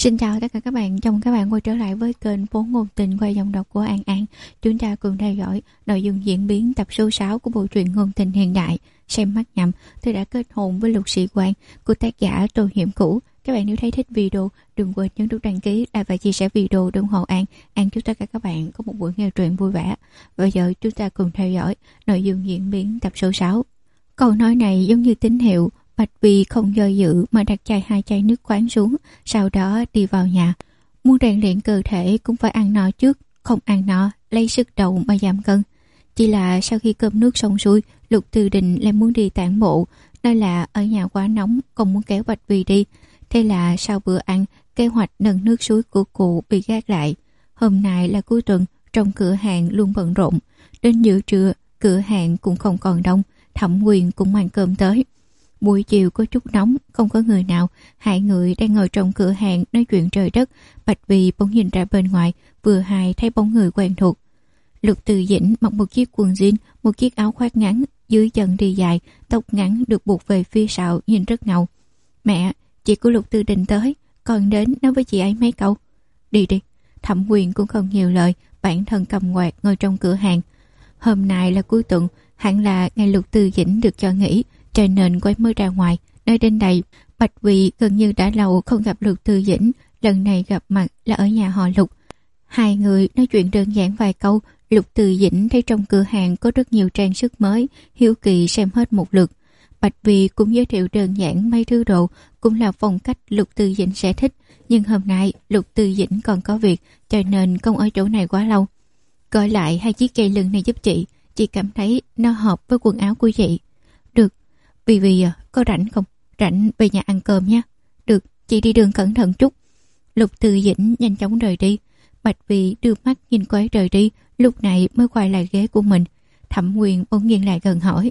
Xin chào tất cả các bạn, chào mừng các bạn quay trở lại với kênh Phố Ngôn Tình qua giọng đọc của An An. Chúng ta cùng theo dõi nội dung diễn biến tập số 6 của bộ truyện ngôn tình hiện đại Xem Mắt Nhầm. Tôi đã kết hôn với Lục Sĩ Quang của tác giả Tô Hiểm Cũ. Các bạn nếu thấy thích video, đừng quên nhấn nút đăng ký và chia sẻ video để ủng hộ An. An chúc tất cả các bạn có một buổi nghe truyện vui vẻ. Bây giờ chúng ta cùng theo dõi nội dung diễn biến tập số 6. Câu nói này giống như tín hiệu. Bạch Vi không do dự mà đặt hai chai nước khoáng xuống, sau đó đi vào nhà. Muốn rèn luyện cơ thể cũng phải ăn no trước, không ăn no lấy sức đầu mà giảm cân. Chỉ là sau khi cơm nước xong xuôi, Lục Từ Định lại muốn đi tản bộ, nói là ở nhà quá nóng, không muốn kéo Bạch Vi đi. Thế là sau bữa ăn, kế hoạch nâng nước suối của cụ bị gác lại. Hôm nay là cuối tuần, trong cửa hàng luôn bận rộn. Đến giữa trưa, cửa hàng cũng không còn đông, Thẩm Quyền cũng mang cơm tới. Buổi chiều có chút nóng, không có người nào. Hai người đang ngồi trong cửa hàng nói chuyện trời đất. Bạch Vi bỗng nhìn ra bên ngoài, vừa hay thấy bóng người quen thuộc. Lục Từ Dĩnh mặc một chiếc quần jean, một chiếc áo khoác ngắn, dưới chân đi dài, tóc ngắn được buộc về phía sau, nhìn rất ngầu. Mẹ, chị của Lục Từ Định tới, con đến nói với chị ấy mấy câu. Đi đi. Thẩm Quyền cũng không nhiều lời, bản thân cầm quạt ngồi trong cửa hàng. Hôm nay là cuối tuần, hẳn là ngày Lục Từ Dĩnh được cho nghỉ, cho nên quay mới ra ngoài. Nơi đến đây, Bạch Vi gần như đã lâu không gặp Lục Từ Dĩnh, lần này gặp mặt là ở nhà họ Lục. Hai người nói chuyện đơn giản vài câu. Lục Từ Dĩnh thấy trong cửa hàng có rất nhiều trang sức mới, hiếu kỳ xem hết một lượt. Bạch Vi cũng giới thiệu đơn giản mấy thứ đồ, cũng là phong cách Lục Từ Dĩnh sẽ thích. Nhưng hôm nay Lục Từ Dĩnh còn có việc, cho nên không ở chỗ này quá lâu. Gọi lại hai chiếc dây lưng này giúp chị cảm thấy nó hợp với quần áo của chị. Được. Vì có rảnh không? Rảnh về nhà ăn cơm nha. Được, chị đi đường cẩn thận chút. Lục Từ Dĩnh nhanh chóng rời đi. Bạch Vi đưa mắt nhìn cô ấy rời đi, lúc này mới quay lại ghế của mình. Thẩm Quyền bỗng nhiên lại gần hỏi,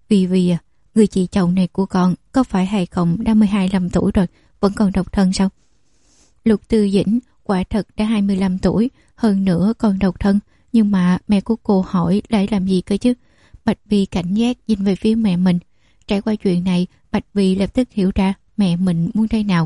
Vì người chị chồng này của con có phải hay không đã 25 tuổi rồi, vẫn còn độc thân sao? Lục Từ Dĩnh quả thật đã 25 tuổi, hơn nữa còn độc thân, nhưng mà mẹ của cô hỏi lại làm gì cơ chứ? Bạch Vi cảnh giác nhìn về phía mẹ mình. Trải qua chuyện này, Bạch Vi lập tức hiểu ra mẹ mình muốn thế nào.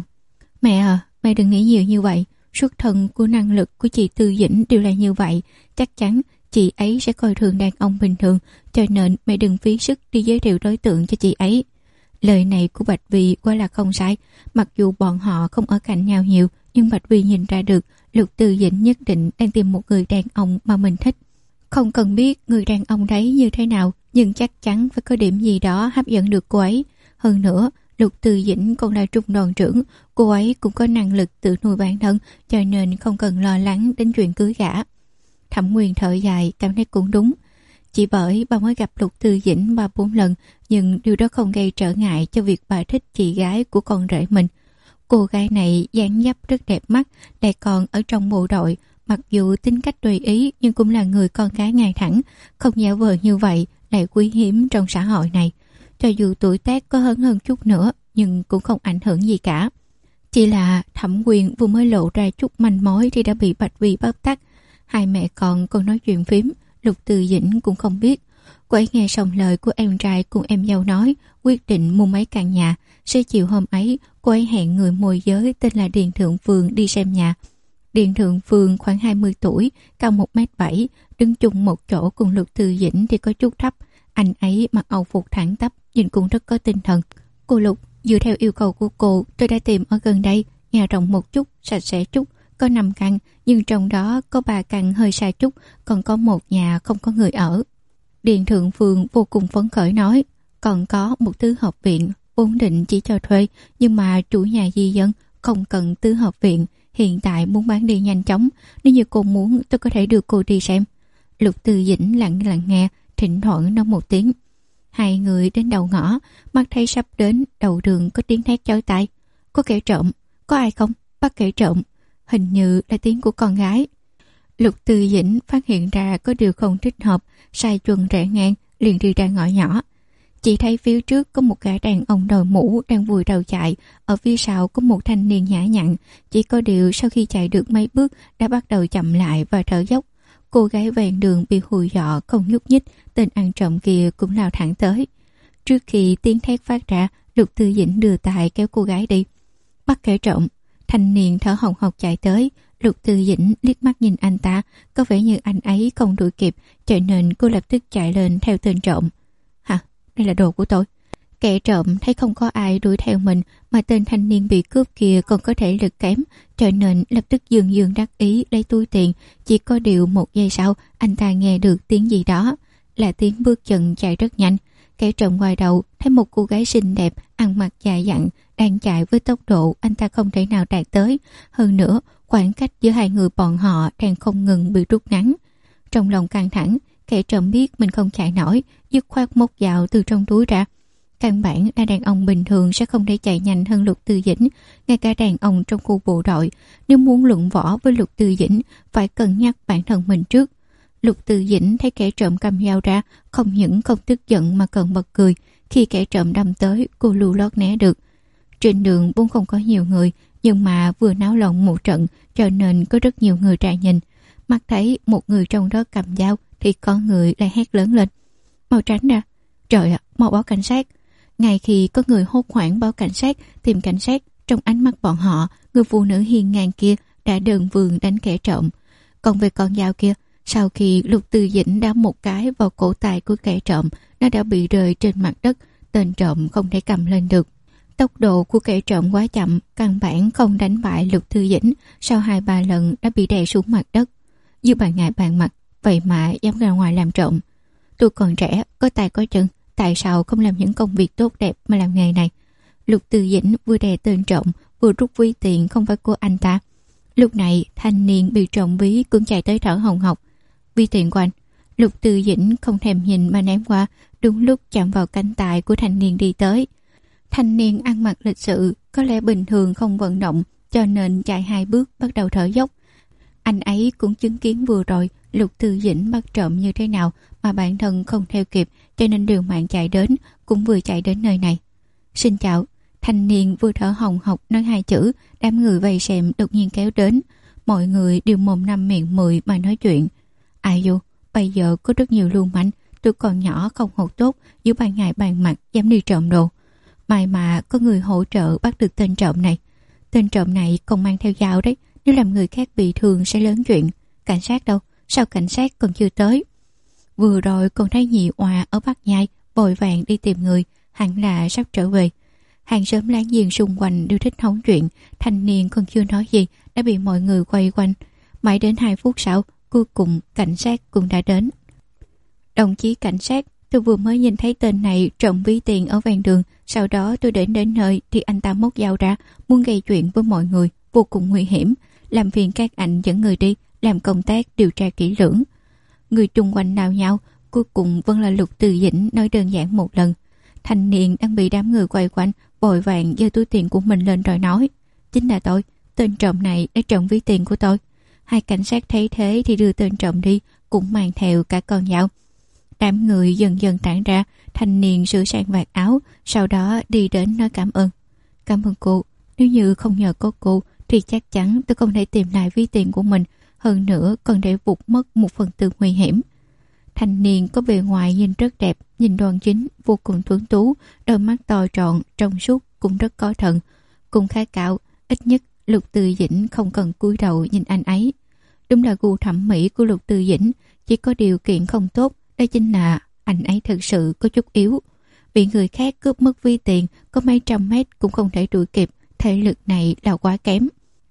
Mẹ mẹ đừng nghĩ nhiều như vậy. Xuất thân của năng lực của chị Từ Dĩnh đều là như vậy. Chắc chắn chị ấy sẽ coi thường đàn ông bình thường, cho nên mẹ đừng phí sức đi giới thiệu đối tượng cho chị ấy. Lời này của Bạch Vi quả là không sai. Mặc dù bọn họ không ở cạnh nhau nhiều, nhưng Bạch Vi nhìn ra được Lục Từ Dĩnh nhất định đang tìm một người đàn ông mà mình thích. Không cần biết người đàn ông đấy như thế nào, nhưng chắc chắn phải có điểm gì đó hấp dẫn được cô ấy. Hơn nữa, Lục Từ Dĩnh còn là trung đoàn trưởng, cô ấy cũng có năng lực tự nuôi bản thân, cho nên không cần lo lắng đến chuyện cưới gả. Thẩm Quyền thở dài, cảm thấy cũng đúng. Chỉ bởi bà mới gặp Lục Từ Dĩnh 3-4 lần, nhưng điều đó không gây trở ngại cho việc bà thích chị gái của con rể mình. Cô gái này dáng dấp rất đẹp mắt, lại còn ở trong bộ đội. Mặc dù tính cách tùy ý nhưng cũng là người con gái ngay thẳng, không giả vờ như vậy lại quý hiếm trong xã hội này. Cho dù tuổi tác có hơn chút nữa nhưng cũng không ảnh hưởng gì cả. Chỉ là Thẩm Quyền vừa mới lộ ra chút manh mối thì đã bị Bạch Vi bóc tát. Hai mẹ con còn nói chuyện phím, Lục Từ Dĩnh cũng không biết. Cô ấy nghe xong lời của em trai cùng em dâu nói, quyết định mua mấy căn nhà. Sau chiều hôm ấy, cô ấy hẹn người môi giới tên là Điền Thượng Phương đi xem nhà. Điền Thượng Phương khoảng 20 tuổi, cao 1m7, đứng chung một chỗ cùng Lục Từ Dĩnh thì có chút thấp. Anh ấy mặc âu phục thẳng tắp, nhìn cũng rất có tinh thần. Cô Lục, dựa theo yêu cầu của cô, tôi đã tìm ở gần đây, nhà rộng một chút, sạch sẽ chút, có 5 căn, nhưng trong đó có 3 căn hơi xa chút, còn có một nhà không có người ở. Điền Thượng Phương vô cùng phấn khởi nói, còn có một tứ hợp viện, vốn định chỉ cho thuê, nhưng mà chủ nhà di dân không cần tứ hợp viện, hiện tại muốn bán đi nhanh chóng, nếu như cô muốn tôi có thể đưa cô đi xem. Lục Từ Dĩnh lặng lặng nghe, thỉnh thoảng nói một tiếng. Hai người đến đầu ngõ, mắt thấy sắp đến đầu đường có tiếng thét chói tai. Có kẻ trộm, có ai không? Bắt kẻ trộm. Hình như là tiếng của con gái. Lục Từ Dĩnh phát hiện ra có điều không thích hợp, sai chuồng rẽ ngang, liền đi ra ngõ nhỏ. Chỉ thấy phía trước có một gã đàn ông đội mũ đang vùi đầu chạy, ở phía sau có một thanh niên nhã nhặn. Chỉ có điều sau khi chạy được mấy bước đã bắt đầu chậm lại và thở dốc. Cô gái ven đường bị hù dọa không nhúc nhích, tên ăn trộm kia cũng lao thẳng tới. Trước khi tiếng thét phát ra, Lục Từ Dĩnh đưa tay kéo cô gái đi. Bắt kẻ trộm. Thanh niên thở hồng hộc chạy tới. Lục Tư Dĩnh liếc mắt nhìn anh ta, có vẻ như anh ấy không đuổi kịp, cho nên cô lập tức chạy lên theo tên trộm. Hả? Đây là đồ của tôi. Kẻ trộm thấy không có ai đuổi theo mình, mà tên thanh niên bị cướp kia còn có thể lực kém, cho nên lập tức dương dương đắc ý lấy túi tiền. Chỉ có điều 1 giây sau, anh ta nghe được tiếng gì đó, là tiếng bước chân chạy rất nhanh. Kẻ trộm ngoài đầu thấy một cô gái xinh đẹp, ăn mặc dài dặn, đang chạy với tốc độ anh ta không thể nào đạt tới. Hơn nữa, khoảng cách giữa hai người bọn họ đang không ngừng bị rút ngắn. Trong lòng căng thẳng, kẻ trộm biết mình không chạy nổi, dứt khoát móc dao từ trong túi ra. Căn bản là đàn ông bình thường sẽ không thể chạy nhanh hơn Lục Tư Dĩnh. Ngay cả đàn ông trong khu bộ đội, nếu muốn luận võ với Lục Tư Dĩnh, phải cân nhắc bản thân mình trước. Lục Tư Dĩnh thấy kẻ trộm cầm dao ra, không những không tức giận mà còn bật cười. Khi kẻ trộm đâm tới, cô lưu lót né được. Trên đường vốn không có nhiều người, nhưng mà vừa náo loạn một trận, cho nên có rất nhiều người ra nhìn. Mắt thấy một người trong đó cầm dao, thì có người lại hét lớn lên: mau tránh ra! Trời ạ, mau báo cảnh sát! Ngay khi có người hốt hoảng báo cảnh sát, tìm cảnh sát, trong ánh mắt bọn họ, người phụ nữ hiên ngang kia đã đơn vương đánh kẻ trộm. Còn về con dao kia, sau khi Lục Tư Dĩnh đá một cái vào cổ tay của kẻ trộm, nó đã bị rơi trên mặt đất, tên trộm không thể cầm lên được. Tốc độ của kẻ trộm quá chậm, căn bản không đánh bại Lục Tư Dĩnh, sau 2-3 lần đã bị đè xuống mặt đất. Dưới bàn ngại bàn mặt, vậy mà dám ra ngoài làm trộm. Tôi còn trẻ, có tay có chân, tại sao không làm những công việc tốt đẹp mà làm nghề này? Lục Tư Dĩnh vừa đè tên trộm, vừa rút ví tiền không phải của anh ta. Lúc này, thanh niên bị trộm ví cũng chạy tới thở hồng hộc. Ví tiền của anh. Lục Tư Dĩnh không thèm nhìn mà ném qua, đúng lúc chạm vào cánh tay của thanh niên đi tới. Thanh niên ăn mặc lịch sự, có lẽ bình thường không vận động, cho nên chạy 2 bước bắt đầu thở dốc. Anh ấy cũng chứng kiến vừa rồi Lục Tư Dĩnh bắt trộm như thế nào, mà bản thân không theo kịp, cho nên liều mạng chạy đến, cũng vừa chạy đến nơi này. Xin chào. Thanh niên vừa thở hồng hộc nói 2 chữ, đám người vây xem đột nhiên kéo đến. Mọi người đều mồm 5 miệng 10 mà nói chuyện. Ai vô, bây giờ có rất nhiều lưu manh, tôi còn nhỏ không học tốt, giữa ban ngày ban mặt dám đi trộm đồ. May mà có người hỗ trợ bắt được tên trộm này. Tên trộm này còn mang theo dao đấy, nếu làm người khác bị thương sẽ lớn chuyện. Cảnh sát đâu? Sao cảnh sát còn chưa tới? Vừa rồi còn thấy nhị oà ở Bắc Nhai vội vàng đi tìm người, hẳn là sắp trở về. Hàng xóm láng giềng xung quanh đều thích hóng chuyện, thanh niên còn chưa nói gì đã bị mọi người quay quanh. Mãi đến 2 phút sau, cuối cùng cảnh sát cũng đã đến. Đồng chí cảnh sát, tôi vừa mới nhìn thấy tên này trộm ví tiền ở ven đường, sau đó tôi đến nơi thì anh ta móc dao ra, muốn gây chuyện với mọi người, vô cùng nguy hiểm. Làm phiền các anh dẫn người đi, làm công tác điều tra kỹ lưỡng. Người chung quanh nao nhao, cuối cùng vẫn là Lục Tư Dĩnh nói đơn giản một lần. Thanh niên đang bị đám người quay quanh, vội vàng giơ túi tiền của mình lên rồi nói: chính là tôi, tên trộm này đã trộm ví tiền của tôi. 2 cảnh sát thấy thế thì đưa tên trộm đi, cũng mang theo cả con dao. Đám người dần dần tản ra, thanh niên sửa sang vạt áo, sau đó đi đến nói cảm ơn. Cảm ơn cô, nếu như không nhờ có cô thì chắc chắn tôi không thể tìm lại ví tiền của mình, hơn nữa còn để vụt mất một phần tư nguy hiểm. Thanh niên có bề ngoài nhìn rất đẹp, nhìn đoan chính, vô cùng tuấn tú, đôi mắt to tròn, trong suốt, cũng rất có thần, cũng khá cao. Ít nhất Lục Tư Dĩnh không cần cúi đầu nhìn anh ấy. Đúng là gu thẩm mỹ của Lục Tư Dĩnh, chỉ có điều kiện không tốt, đó chính là anh ấy thực sự có chút yếu. Bị người khác cướp mất ví tiền, có mấy trăm mét cũng không thể đuổi kịp, thể lực này là quá kém.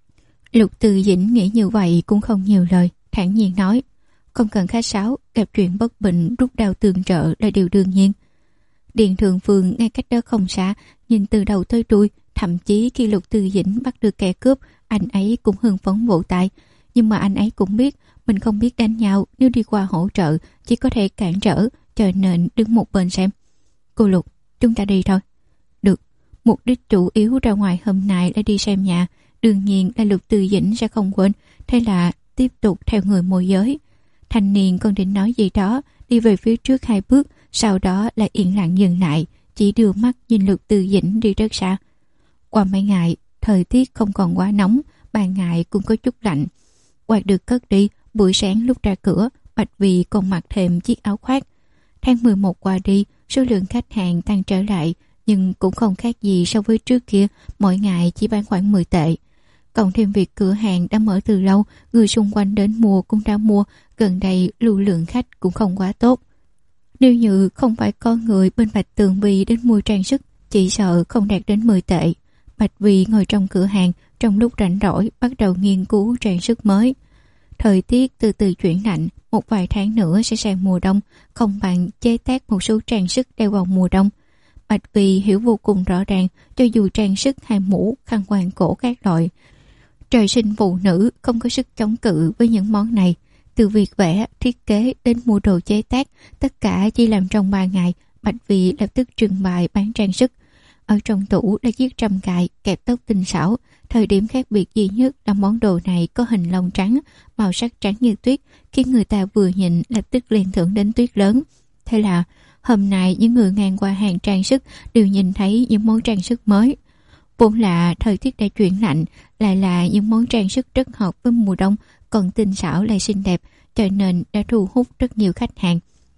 Lục Tư Dĩnh nghĩ như vậy cũng không nhiều lời, thản nhiên nói: không cần khách sáo, gặp chuyện bất bình rút đao tương trợ là điều đương nhiên. Điện Thượng Phương ngay cách đó không xa, nhìn từ đầu tới đuôi, thậm chí khi Lục Tư Dĩnh bắt được kẻ cướp, anh ấy cũng hưng phấn vỗ tay. Nhưng mà anh ấy cũng biết mình không biết đánh nhau, nếu đi qua hỗ trợ chỉ có thể cản trở, cho nên đứng một bên xem. Cô Lục, chúng ta đi thôi. Được. Mục đích chủ yếu ra ngoài hôm nay là đi xem nhà, đương nhiên là Lục Tư Dĩnh sẽ không quên, thế là tiếp tục theo người môi giới. Thanh niên còn định nói gì đó, đi về phía trước 2 bước, sau đó lại yên lặng dừng lại, chỉ đưa mắt nhìn Lục Tư Dĩnh đi rất xa. Qua mấy ngày, thời tiết không còn quá nóng, ban ngày cũng có chút lạnh. Quạt được cất đi, buổi sáng lúc ra cửa, Bạch Vì còn mặc thêm chiếc áo khoác. Tháng 11 qua đi, số lượng khách hàng tăng trở lại, nhưng cũng không khác gì so với trước kia, mỗi ngày chỉ bán khoảng 10 tệ. Cộng thêm việc cửa hàng đã mở từ lâu, người xung quanh đến mua cũng đã mua, gần đây lưu lượng khách cũng không quá tốt. Nếu như không phải có người bên Bạch Tường Vi đến mua trang sức, chỉ sợ không đạt đến 10 tệ. Bạch Vi ngồi trong cửa hàng, trong lúc rảnh rỗi bắt đầu nghiên cứu trang sức mới. Thời tiết từ từ chuyển lạnh, một vài tháng nữa sẽ sang mùa đông, không bằng chế tác một số trang sức đeo vào mùa đông. Bạch Vi hiểu vô cùng rõ ràng, cho dù trang sức hay mũ, khăn quàng cổ các loại, trời sinh phụ nữ không có sức chống cự với những món này. Từ việc vẽ, thiết kế đến mua đồ chế tác, tất cả chỉ làm trong 3 ngày. Bạch Vi lập tức trưng bày bán trang sức. Ở trong tủ là chiếc trầm cài kẹp tóc tinh xảo. Thời điểm khác biệt duy nhất là món đồ này có hình lông trắng, màu sắc trắng như tuyết, khiến người ta vừa nhìn lập tức liên tưởng đến tuyết lớn. Thế là hôm nay những người ngang qua hàng trang sức đều nhìn thấy những món trang sức mới. Vốn là thời tiết đã chuyển lạnh, lại là những món trang sức rất hợp với mùa đông, còn tinh xảo lại xinh đẹp, cho nên đã thu hút rất nhiều khách hàng.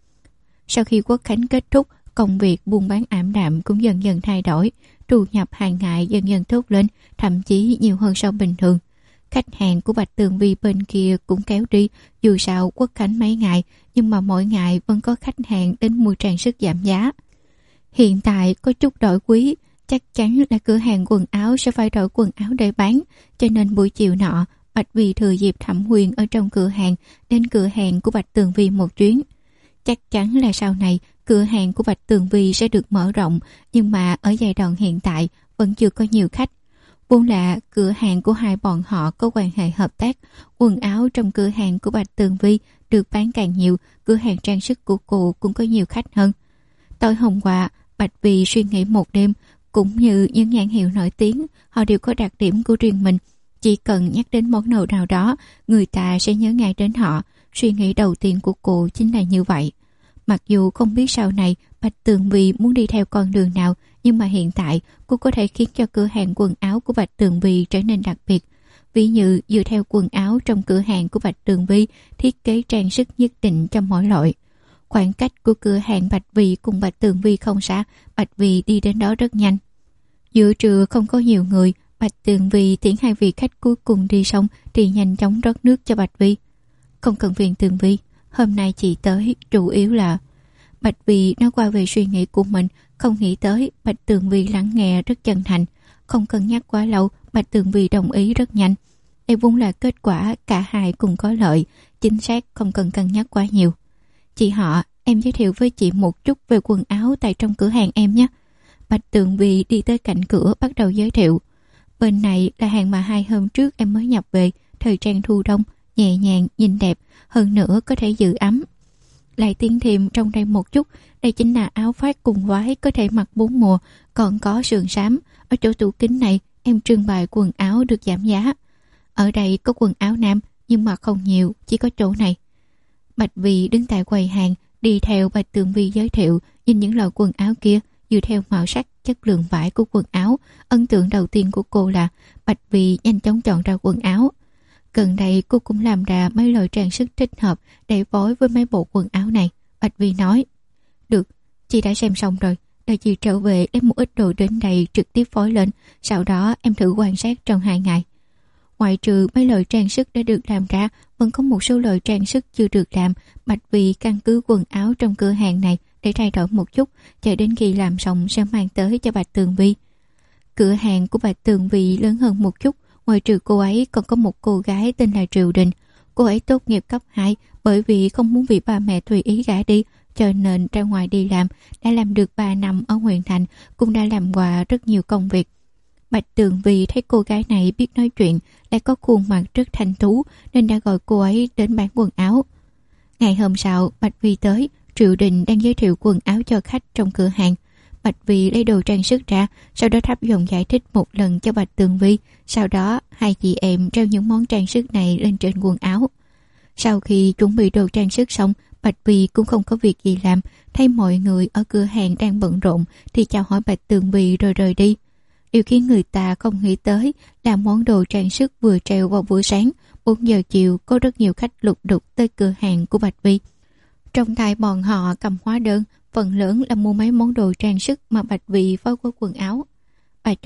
Sau khi Quốc khánh kết thúc, công việc buôn bán ảm đạm cũng dần dần thay đổi, thu nhập hàng ngày dần dần tốt lên, thậm chí nhiều hơn so bình thường. Khách hàng của Bạch Tường Vi bên kia cũng kéo đi, dù sao Quốc khánh mấy ngày, nhưng mà mỗi ngày vẫn có khách hàng đến mua trang sức giảm giá. Hiện tại có chút đổi quý, chắc chắn là cửa hàng quần áo sẽ phải đổi quần áo để bán, cho nên buổi chiều nọ, Bạch Vi thừa dịp Thẩm Huyền ở trong cửa hàng, đến cửa hàng của Bạch Tường Vi một chuyến. Chắc chắn là sau này, cửa hàng của Bạch Tường Vi sẽ được mở rộng, nhưng mà ở giai đoạn hiện tại vẫn chưa có nhiều khách. Vốn là cửa hàng của hai bọn họ có quan hệ hợp tác, quần áo trong cửa hàng của Bạch Tường Vi được bán càng nhiều, cửa hàng trang sức của cô cũng có nhiều khách hơn. Tối hôm qua, Bạch Vi suy nghĩ một đêm, cũng như những nhãn hiệu nổi tiếng, họ đều có đặc điểm của riêng mình. Chỉ cần nhắc đến món đồ nào đó, người ta sẽ nhớ ngay đến họ. Suy nghĩ đầu tiên của cô chính là như vậy. Mặc dù không biết sau này Bạch Tường Vi muốn đi theo con đường nào, nhưng mà hiện tại cô có thể khiến cho cửa hàng quần áo của Bạch Tường Vi trở nên đặc biệt. Ví như dựa theo quần áo trong cửa hàng của Bạch Tường Vi, thiết kế trang sức nhất định cho mỗi loại. Khoảng cách của cửa hàng Bạch Vi cùng Bạch Tường Vi không xa, Bạch Vi đi đến đó rất nhanh. Giữa trưa không có nhiều người, Bạch Tường Vi tiễn hai vị khách cuối cùng đi xong thì nhanh chóng rót nước cho Bạch Vi. Không cần phiền Tường Vi, hôm nay chị tới chủ yếu là... Bạch Vi nói qua về suy nghĩ của mình, không nghĩ tới Bạch Tường Vi lắng nghe rất chân thành. Không cần nhắc quá lâu, Bạch Tường Vi đồng ý rất nhanh. Đây vốn là kết quả cả hai cùng có lợi, chính xác không cần cân nhắc quá nhiều. Chị họ, em giới thiệu với chị một chút về quần áo tại trong cửa hàng em nhé. Bạch Tường Vi đi tới cạnh cửa bắt đầu giới thiệu. Bên này là hàng mà 2 hôm trước em mới nhập về, thời trang thu đông, nhẹ nhàng, nhìn đẹp, hơn nữa có thể giữ ấm. Lại tiến thêm trong đây một chút, đây chính là áo phát cùng váy có thể mặc 4 mùa, còn có sườn xám. Ở chỗ tủ kính này em trưng bày quần áo được giảm giá. Ở đây có quần áo nam nhưng mà không nhiều, chỉ có chỗ này. Bạch Vi đứng tại quầy hàng, đi theo Bạch Tường Vi giới thiệu, nhìn những loại quần áo kia, dựa theo màu sắc, chất lượng vải của quần áo. Ấn tượng đầu tiên của cô là Bạch Vi nhanh chóng chọn ra quần áo. Gần đây cô cũng làm ra mấy loại trang sức thích hợp để phối với mấy bộ quần áo này. Bạch Vi nói, được, chị đã xem xong rồi, đợi chị trở về đem một ít đồ đến đây trực tiếp phối lên, sau đó em thử quan sát trong 2 ngày. Ngoại trừ mấy loại trang sức đã được làm ra, vẫn có một số loại trang sức chưa được làm. Bạch Vi căn cứ quần áo trong cửa hàng này để thay đổi một chút, chờ đến khi làm xong sẽ mang tới cho Bạch Tường Vi. Cửa hàng của Bạch Tường Vi lớn hơn một chút, ngoài trừ cô ấy còn có một cô gái tên là Triệu Đình. Cô ấy tốt nghiệp cấp 2, bởi vì không muốn bị ba mẹ tùy ý gả đi, cho nên ra ngoài đi làm, đã làm được 3 năm ở huyện thành, cũng đã làm qua rất nhiều công việc. Bạch Tường Vi thấy cô gái này biết nói chuyện, lại có khuôn mặt rất thanh tú, nên đã gọi cô ấy đến bán quần áo. Ngày hôm sau, Bạch Vi tới, Triệu Đình đang giới thiệu quần áo cho khách trong cửa hàng. Bạch Vi lấy đồ trang sức ra, sau đó thấp giọng giải thích một lần cho Bạch Tường Vi. Sau đó, hai chị em treo những món trang sức này lên trên quần áo. Sau khi chuẩn bị đồ trang sức xong, Bạch Vi cũng không có việc gì làm, thấy mọi người ở cửa hàng đang bận rộn thì chào hỏi Bạch Tường Vi rồi rời đi. Điều khiến người ta không nghĩ tới là món đồ trang sức vừa treo vào buổi sáng, 4 giờ chiều có rất nhiều khách lục đục tới cửa hàng của Bạch Vi. Trong tay bọn họ cầm hóa đơn, phần lớn là mua mấy món đồ trang sức mà Bạch Vi phối với quần áo. Bà chủ,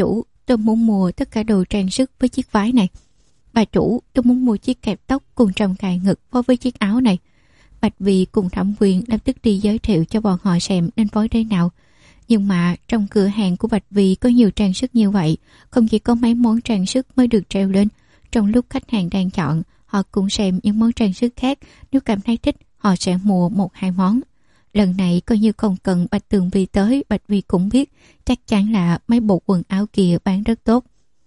tôi muốn mua tất cả đồ trang sức với chiếc váy này. Bà chủ, tôi muốn mua chiếc kẹp tóc cùng trồng cài ngực phối với chiếc áo này. Bạch Vy cùng thẩm quyền lập tức đi giới thiệu cho bọn họ xem nên phối thế nào. Nhưng mà trong cửa hàng của Bạch Vy có nhiều trang sức như vậy, không chỉ có mấy món trang sức mới được treo lên. Trong lúc khách hàng đang chọn, họ cũng xem những món trang sức khác, nếu cảm thấy thích, họ sẽ mua 1-2 món. Lần này coi như không cần Bạch Tường Vi tới, Bạch Vy cũng biết chắc chắn là mấy bộ quần áo kia bán rất tốt.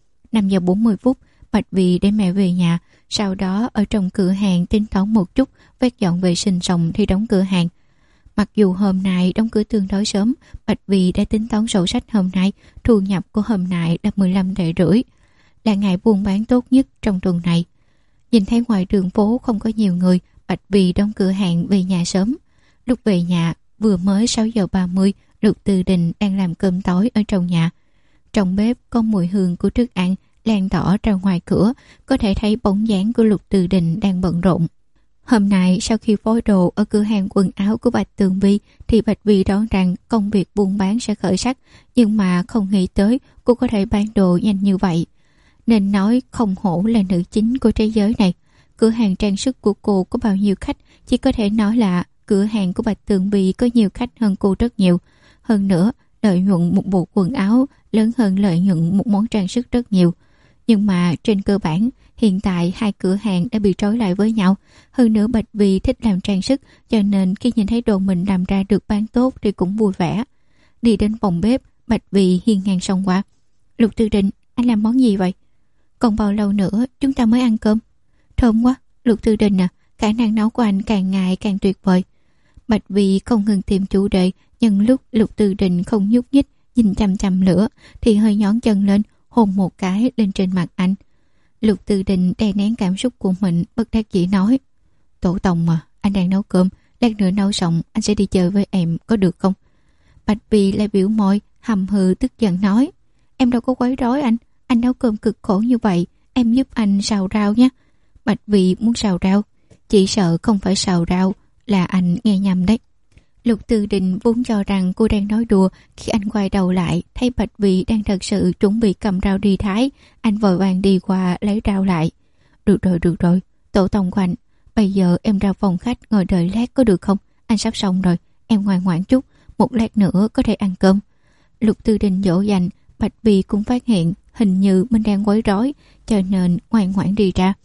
5 giờ 40 phút, Bạch Vy để mẹ về nhà, sau đó ở trong cửa hàng tính toán một chút, quét dọn vệ sinh xong thì đóng cửa hàng. Mặc dù hôm nay đóng cửa tương đối sớm, Bạch Vy đã tính toán sổ sách hôm nay, thu nhập của hôm nay là 15,5 tệ, là ngày buôn bán tốt nhất trong tuần này. Nhìn thấy ngoài đường phố không có nhiều người, Bạch Vy đóng cửa hàng về nhà sớm. Lúc về nhà, vừa mới 6 giờ 30, Lục Từ Đình đang làm cơm tối ở trong nhà. Trong bếp có mùi hương của thức ăn lan tỏa ra ngoài cửa, có thể thấy bóng dáng của Lục Từ Đình đang bận rộn. Hôm nay sau khi phối đồ ở cửa hàng quần áo của Bạch Tường Vi thì Bạch Vy đoán rằng công việc buôn bán sẽ khởi sắc, nhưng mà không nghĩ tới cô có thể bán đồ nhanh như vậy. Nên nói không hổ là nữ chính của thế giới này. Cửa hàng trang sức của cô có bao nhiêu khách, chỉ có thể nói là cửa hàng của Bạch Tường Vi có nhiều khách hơn cô rất nhiều. Hơn nữa, lợi nhuận một bộ quần áo lớn hơn lợi nhuận một món trang sức rất nhiều. Nhưng mà trên cơ bản, hiện tại hai cửa hàng đã bị trói lại với nhau. Hơn nữa Bạch Vy thích làm trang sức, cho nên khi nhìn thấy đồ mình làm ra được bán tốt thì cũng vui vẻ. Đi đến phòng bếp, Bạch Vy hiên ngang xông qua. Lục Từ Đình, anh làm món gì vậy? Còn bao lâu nữa chúng ta mới ăn cơm? Thơm quá, Lục Từ Đình à, khả năng nấu của anh càng ngày càng tuyệt vời. Bạch Vy không ngừng tìm chủ đề, nhưng lúc Lục Từ Đình không nhúc nhích, nhìn chằm chằm lửa thì hơi nhón chân lên, hôn một cái lên trên mặt anh. Lục Từ Đình đè nén cảm xúc của mình, bất đắc dĩ nói: Tổ tông mà, anh đang nấu cơm, lát nữa nấu xong anh sẽ đi chơi với em, có được không? Bạch Vy lại biểu môi, hầm hừ tức giận nói: Em đâu có quấy rối anh nấu cơm cực khổ như vậy, em giúp anh xào rau nhé. Bạch Vy muốn xào rau, chỉ sợ không phải xào rau là anh nghe nhầm đấy. Lục Từ Đình vốn cho rằng cô đang nói đùa, khi anh quay đầu lại thấy Bạch Vy đang thật sự chuẩn bị cầm rau đi thái, anh vội vàng đi qua lấy rau lại. Được rồi, tổ tông của anh, bây giờ em ra phòng khách ngồi đợi lát có được không? Anh sắp xong rồi, em ngoan ngoãn chút, một lát nữa có thể ăn cơm. Lục Từ Đình dỗ dành, Bạch Vy cũng phát hiện hình như mình đang quấy rối, cho nên ngoan ngoãn đi ra.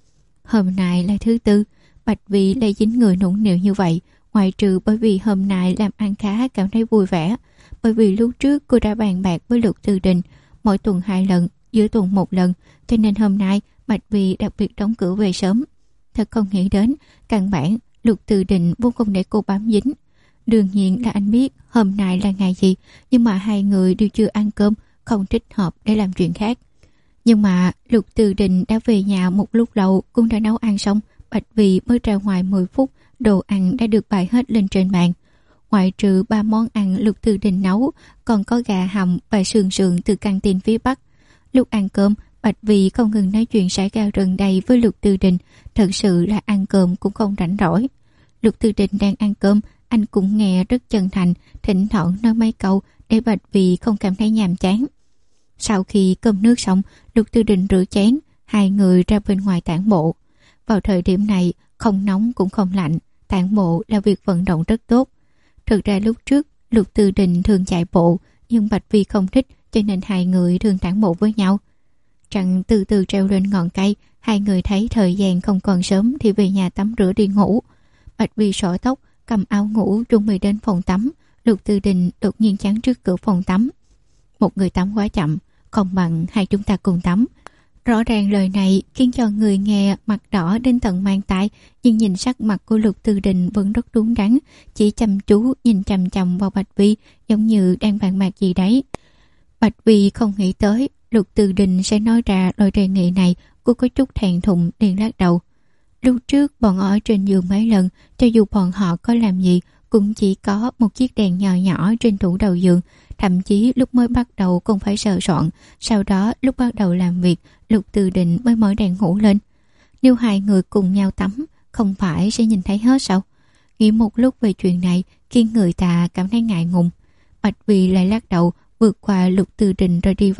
Hôm nay là thứ tư, Bạch Vy lại dính người nũng nịu như vậy, ngoại trừ bởi vì hôm nay làm ăn khá cảm thấy vui vẻ. Bởi vì lúc trước cô đã bàn bạc với Lục Từ Đình mỗi tuần 2 lần, giữa tuần 1 lần, cho nên hôm nay Bạch Vy đặc biệt đóng cửa về sớm. Thật không nghĩ đến, căn bản Lục Từ Đình vốn không để cô bám dính. Đương nhiên là anh biết hôm nay là ngày gì, nhưng mà hai người đều chưa ăn cơm, không thích hợp để làm chuyện khác. Nhưng mà Lục Từ Đình đã về nhà một lúc lâu, cũng đã nấu ăn xong. Bạch Vy mới ra ngoài 10 phút, đồ ăn đã được bày hết lên trên bàn. Ngoại trừ 3 món ăn Lục Từ Đình nấu, còn có gà hầm và sườn sườn từ căng tin phía Bắc. Lúc ăn cơm, Bạch Vy không ngừng nói chuyện xã giao gần đây với Lục Từ Đình, thật sự là ăn cơm cũng không rảnh rỗi. Lục Từ Đình đang ăn cơm, anh cũng nghe rất chân thành, thỉnh thoảng nói mấy câu để Bạch Vy không cảm thấy nhàm chán. Sau khi cơm nước xong, Lục Từ Đình rửa chén, hai người ra bên ngoài tản bộ. Vào thời điểm này, không nóng cũng không lạnh, tản bộ là việc vận động rất tốt. Thực ra lúc trước, Lục Từ Đình thường chạy bộ, nhưng Bạch Vy không thích, cho nên hai người thường tản bộ với nhau. Trăng từ từ treo lên ngọn cây, hai người thấy thời gian không còn sớm thì về nhà tắm rửa đi ngủ. Bạch Vy xõa tóc, cầm áo ngủ chuẩn bị đến phòng tắm. Lục Từ Đình đột nhiên chắn trước cửa phòng tắm. Một người tắm quá chậm, không bằng hai chúng ta cùng tắm. Rõ ràng lời này khiến cho người nghe mặt đỏ đến tận mang tai, nhưng nhìn sắc mặt của Lục Từ Đình vẫn rất đúng đắn, chỉ chăm chú nhìn chằm chằm vào Bạch Vy, giống như đang bàn bạc gì đấy. Bạch Vy không nghĩ tới Lục Từ Đình sẽ nói ra lời đề nghị này, cô có chút thẹn thùng liền lắc đầu. Lúc trước bọn ở trên giường mấy lần, cho dù bọn họ có làm gì cũng chỉ có một chiếc đèn nhỏ nhỏ trên tủ đầu giường. Thậm chí lúc mới bắt đầu cũng phải sờ soạn, sau đó lúc bắt đầu làm việc, Lục Từ Đình mới mở đèn ngủ lên. Nếu hai người cùng nhau tắm, không phải sẽ nhìn thấy hết sao? Nghĩ một lúc về chuyện này khiến người ta cảm thấy ngại ngùng. Bạch Vy lại lắc đầu, vượt qua Lục Từ Đình rồi đi vào,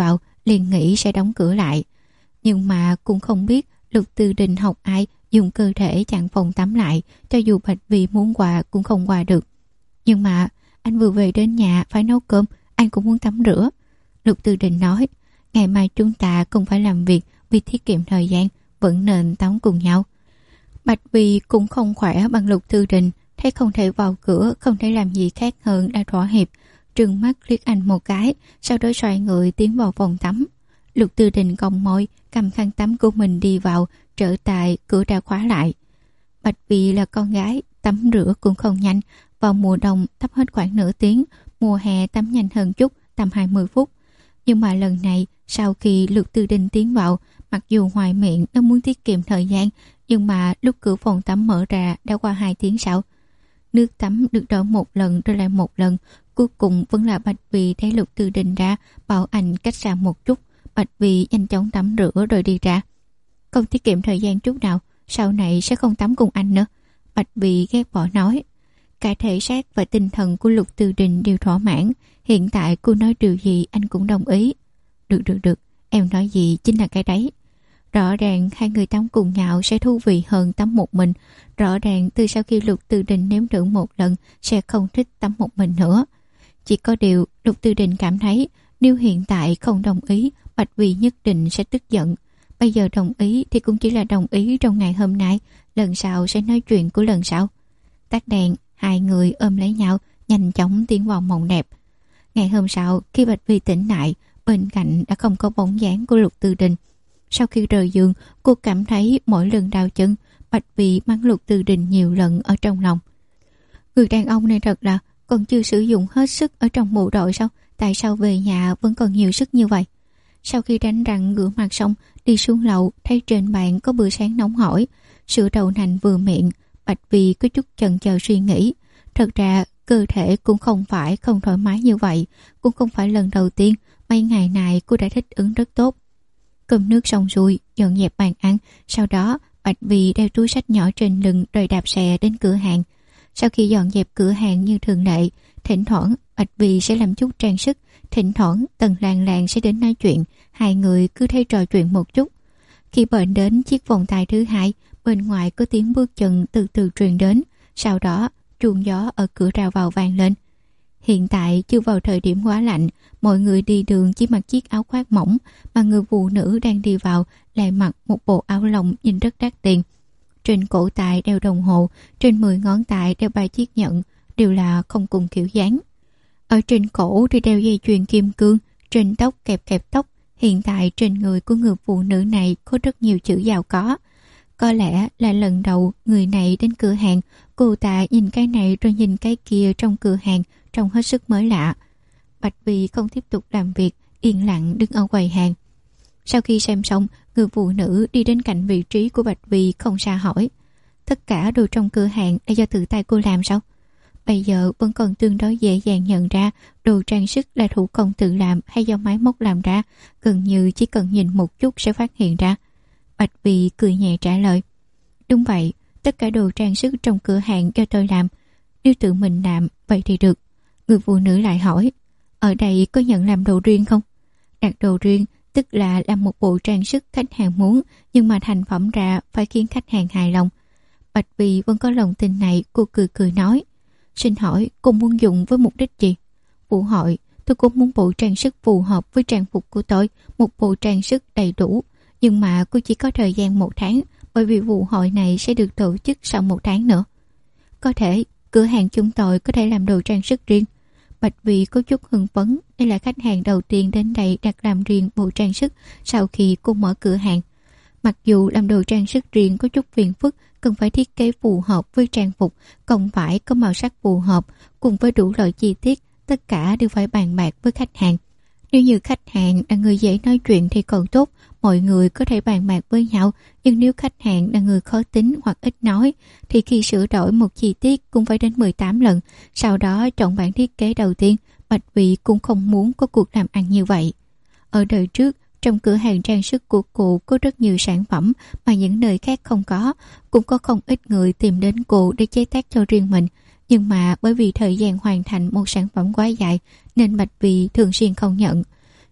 liền nghĩ sẽ đóng cửa lại. Nhưng mà cũng không biết Lục Tư Đình học ai dùng cơ thể chặn phòng tắm lại, cho dù Bạch Vì muốn qua cũng không qua được. Nhưng mà anh vừa về đến nhà phải nấu cơm, anh cũng muốn tắm rửa. Lục Tư Đình nói, ngày mai chúng ta không phải làm việc, vì tiết kiệm thời gian vẫn nên tắm cùng nhau. Bạch Vì cũng không khỏe bằng Lục Tư Đình, thấy không thể vào cửa, không thể làm gì khác hơn đã thỏa hiệp, trừng mắt liếc anh một cái, sau đó xoay người tiến vào phòng tắm. Lục Tư Đình cong môi, cầm khăn tắm của mình đi vào, trở tại cửa đã khóa lại. Bạch Vì là con gái, tắm rửa cũng không nhanh, vào mùa đông tắm hết khoảng nửa tiếng, mùa hè tắm nhanh hơn chút, tầm 20 phút. Nhưng mà lần này, sau khi Lục Tư Đình tiến vào, mặc dù hoài miệng nó muốn tiết kiệm thời gian, nhưng mà lúc cửa phòng tắm mở ra đã qua 2 tiếng sau. Nước tắm được đổ một lần rồi lại một lần, cuối cùng vẫn là Bạch Vì thấy Lục Tư Đình ra, bảo anh cách xa một chút. Bạch Vì nhanh chóng tắm rửa rồi đi ra. Không tiết kiệm thời gian chút nào, sau này sẽ không tắm cùng anh nữa. Bạch Vì ghét bỏ nói. Cả thể xác và tinh thần của Lục Tư Đình đều thỏa mãn. Hiện tại cô nói điều gì anh cũng đồng ý. Được, em nói gì chính là cái đấy. Rõ ràng hai người tắm cùng nhau sẽ thú vị hơn tắm một mình. Rõ ràng từ sau khi Lục Tư Đình nếm thử một lần sẽ không thích tắm một mình nữa. Chỉ có điều Lục Tư Đình cảm thấy nếu hiện tại không đồng ý, Bạch Vì nhất định sẽ tức giận. Bây giờ đồng ý thì cũng chỉ là đồng ý trong ngày hôm nay, lần sau sẽ nói chuyện của lần sau. Tắt đèn, hai người ôm lấy nhau, nhanh chóng tiến vào mộng đẹp. Ngày hôm sau, khi Bạch Vi tỉnh lại, bên cạnh đã không có bóng dáng của Lục Tư Đình. Sau khi rời giường, cô cảm thấy mỗi lần đau chân, Bạch Vi mắng Lục Tư Đình nhiều lần ở trong lòng. Người đàn ông này thật là còn chưa sử dụng hết sức ở trong bộ đội sao? Tại sao về nhà vẫn còn nhiều sức như vậy? Sau khi đánh răng rửa mặt xong, đi xuống lầu thấy trên bàn có bữa sáng nóng hổi, sữa đậu nành vừa miệng. Bạch Vi có chút chần chờ suy nghĩ. Thật ra cơ thể cũng không phải không thoải mái như vậy, cũng không phải lần đầu tiên. Mấy ngày này cô đã thích ứng rất tốt. Cơm nước xong xuôi, dọn dẹp bàn ăn, sau đó Bạch Vi đeo túi sách nhỏ trên lưng rồi đạp xe đến cửa hàng. Sau khi dọn dẹp cửa hàng như thường lệ, thỉnh thoảng Bạch Vi sẽ làm chút trang sức, thỉnh thoảng Tần Lan Lan sẽ đến nói chuyện, hai người cứ thấy trò chuyện một chút. Khi bệnh đến chiếc vòng tay thứ hai, bên ngoài có tiếng bước chân từ từ truyền đến, sau đó chuông gió ở cửa ra vào vang lên. Hiện tại chưa vào thời điểm quá lạnh, mọi người đi đường chỉ mặc chiếc áo khoác mỏng, mà người phụ nữ đang đi vào lại mặc một bộ áo lông nhìn rất đắt tiền. Trên cổ tay đeo đồng hồ, trên 10 ngón tay đeo 3 chiếc nhẫn, đều là không cùng kiểu dáng. Ở trên cổ thì đeo dây chuyền kim cương, trên tóc kẹp tóc. Hiện tại trên người của người phụ nữ này có rất nhiều chữ giàu có. Có lẽ là lần đầu người này đến cửa hàng, cô ta nhìn cái này rồi nhìn cái kia trong cửa hàng, trông hết sức mới lạ. Bạch Vi không tiếp tục làm việc, yên lặng đứng ở quầy hàng. Sau khi xem xong, người phụ nữ đi đến cạnh vị trí của Bạch Vi không xa hỏi. Tất cả đồ trong cửa hàng là do tự tay cô làm sao? Bây giờ vẫn còn tương đối dễ dàng nhận ra đồ trang sức là thủ công tự làm hay do máy móc làm ra, gần như chỉ cần nhìn một chút sẽ phát hiện ra. Bạch Vi cười nhẹ trả lời. Đúng vậy, tất cả đồ trang sức trong cửa hàng do tôi làm. Nếu tự mình làm, vậy thì được. Người phụ nữ lại hỏi, ở đây có nhận làm đồ riêng không? Đặt đồ riêng, tức là làm một bộ trang sức khách hàng muốn, nhưng mà thành phẩm ra phải khiến khách hàng hài lòng. Bạch Vi vẫn có lòng tin này, cô cười nói. Xin hỏi cô muốn dùng với mục đích gì? Phụ hỏi, tôi cũng muốn bộ trang sức phù hợp với trang phục của tôi, một bộ trang sức đầy đủ. Nhưng mà cô chỉ có thời gian 1 tháng, bởi vì vụ hội này sẽ được tổ chức sau 1 tháng nữa. Có thể, cửa hàng chúng tôi có thể làm đồ trang sức riêng. Bạch Vi có chút hưng phấn, đây là khách hàng đầu tiên đến đây đặt làm riêng bộ trang sức sau khi cô mở cửa hàng. Mặc dù làm đồ trang sức riêng có chút phiền phức, cần phải thiết kế phù hợp với trang phục, còn phải có màu sắc phù hợp, cùng với đủ loại chi tiết, tất cả đều phải bàn bạc với khách hàng. Nếu như khách hàng là người dễ nói chuyện thì còn tốt, mọi người có thể bàn bạc với nhau, nhưng nếu khách hàng là người khó tính hoặc ít nói, thì khi sửa đổi một chi tiết cũng phải đến 18 lần, sau đó chọn bản thiết kế đầu tiên. Bạch Vi cũng không muốn có cuộc làm ăn như vậy. Ở đời trước, trong cửa hàng trang sức của cô có rất nhiều sản phẩm mà những nơi khác không có, cũng có không ít người tìm đến cô để chế tác cho riêng mình. Nhưng mà bởi vì thời gian hoàn thành một sản phẩm quá dài nên Bạch Vi thường xuyên không nhận.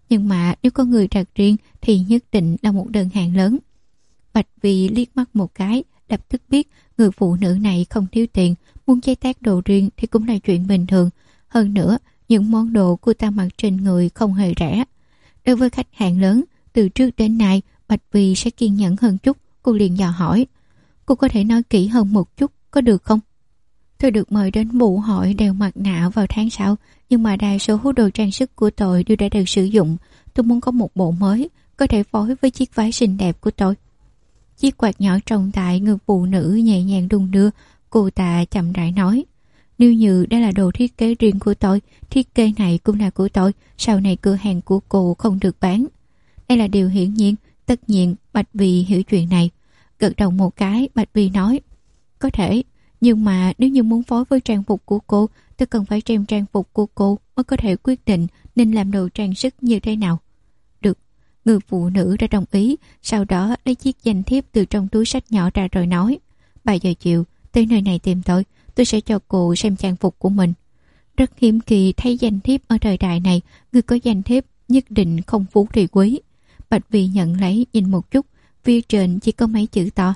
Nhưng mà nếu có người đặt riêng thì nhất định là một đơn hàng lớn. Bạch Vi liếc mắt một cái, lập tức biết người phụ nữ này không thiếu tiền, muốn chế tác đồ riêng thì cũng là chuyện bình thường. Hơn nữa, những món đồ cô ta mặc trên người không hề rẻ. Đối với khách hàng lớn, từ trước đến nay Bạch Vi sẽ kiên nhẫn hơn chút. Cô liền dò hỏi, cô có thể nói kỹ hơn một chút có được không? Tôi được mời đến vụ hội đeo mặt nạ vào tháng sau, nhưng mà đa số đồ trang sức của tôi đều đã được sử dụng. Tôi muốn có một bộ mới, có thể phối với chiếc váy xinh đẹp của tôi. Chiếc quạt nhỏ trong tay người phụ nữ nhẹ nhàng đung đưa. Cô ta chậm rãi nói, nếu như đây là đồ thiết kế riêng của tôi, thiết kế này cũng là của tôi, sau này cửa hàng của cô không được bán. Đây là điều hiển nhiên. Tất nhiên Bạch Vi hiểu chuyện này. Gật đầu một cái, Bạch Vi nói, có thể, nhưng mà nếu như muốn phối với trang phục của cô, tôi cần phải xem trang phục của cô mới có thể quyết định nên làm đồ trang sức như thế nào. Được, người phụ nữ đã đồng ý. Sau đó lấy chiếc danh thiếp từ trong túi sách nhỏ ra rồi nói, 3 giờ chiều tới nơi này tìm tôi sẽ cho cô xem trang phục của mình. Rất hiếm kỳ thấy danh thiếp ở thời đại này, người có danh thiếp nhất định không phú thì quý. Bạch Vi nhận lấy nhìn một chút, phía trên chỉ có mấy chữ to,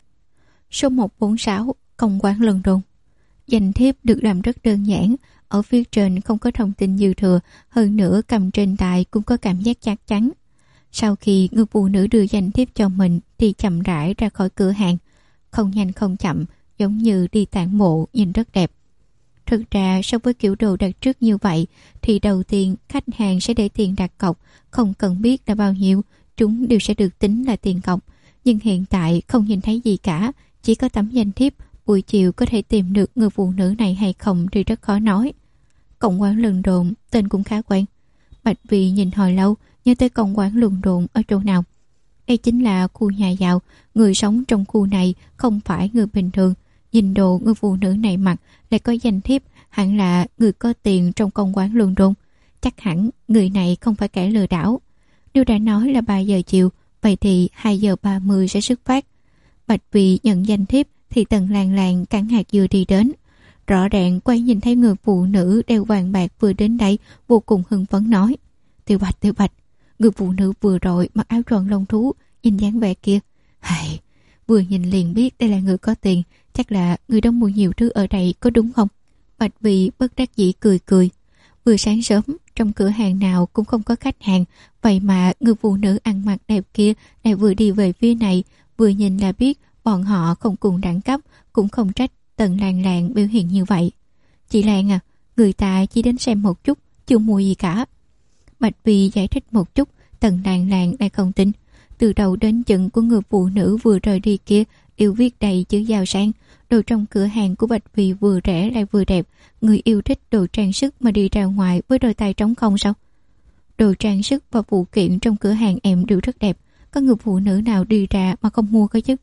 số 146 công quán London. Danh thiếp được làm rất đơn giản, ở phía trên không có thông tin dư thừa, hơn nữa cầm trên tay cũng có cảm giác chắc chắn. Sau khi người phụ nữ đưa danh thiếp cho mình thì chậm rãi ra khỏi cửa hàng, không nhanh không chậm, giống như đi tản bộ, nhìn rất đẹp. Thực ra so với kiểu đồ đặt trước như vậy thì đầu tiên khách hàng sẽ để tiền đặt cọc, không cần biết là bao nhiêu, chúng đều sẽ được tính là tiền cọc. Nhưng hiện tại không nhìn thấy gì cả, chỉ có tấm danh thiếp, buổi chiều có thể tìm được người phụ nữ này hay không thì rất khó nói. Công quán London Đồn, tên cũng khá quen. Bạch Vi nhìn hồi lâu, nhớ tới công quán London Đồn ở chỗ nào. Đây chính là khu nhà giàu, người sống trong khu này không phải người bình thường. Nhìn đồ người phụ nữ này mặc lại có danh thiếp, hẳn là người có tiền trong công quán London. Chắc hẳn người này không phải kẻ lừa đảo. Nếu đã nói là 3 giờ chiều, vậy thì 2 giờ 30 sẽ xuất phát. Bạch Vi nhận danh thiếp thì Tần Lan Lan cắn hạt dưa đi đến. Rõ ràng quay nhìn thấy người phụ nữ đeo vàng bạc vừa đến đây, vô cùng hưng phấn nói, Tiểu Bạch, người phụ nữ vừa rồi mặc áo choàng lông thú, nhìn dáng vẻ kia. Hài, vừa nhìn liền biết đây là người có tiền, chắc là người đó mua nhiều thứ ở đây có đúng không? Bạch Vi bất đắc dĩ cười. Vừa sáng sớm, trong cửa hàng nào cũng không có khách hàng, vậy mà người phụ nữ ăn mặc đẹp kia lại vừa đi về phía này, vừa nhìn là biết bọn họ không cùng đẳng cấp, cũng không trách Tần Lan Lan biểu hiện như vậy. Chị Lan à, người ta chỉ đến xem một chút, chưa mua gì cả. Bạch Vi giải thích một chút, Tần Lan Lan lại không tin. Từ đầu đến chân của người phụ nữ vừa rời đi kia đều viết đầy chữ giàu sang. Đồ trong cửa hàng của Bạch Vi vừa rẻ lại vừa đẹp. Người yêu thích đồ trang sức mà đi ra ngoài với đôi tay trống không sao? Đồ trang sức và phụ kiện trong cửa hàng em đều rất đẹp. Có người phụ nữ nào đi ra mà không mua cơ chứ?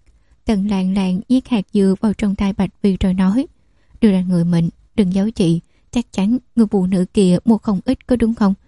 Tần Lan Lan nhét hạt dưa vào trong tay Bạch Vi rồi nói, đều là người mình, đừng giấu chị. Chắc chắn người phụ nữ kia mua không ít có đúng không?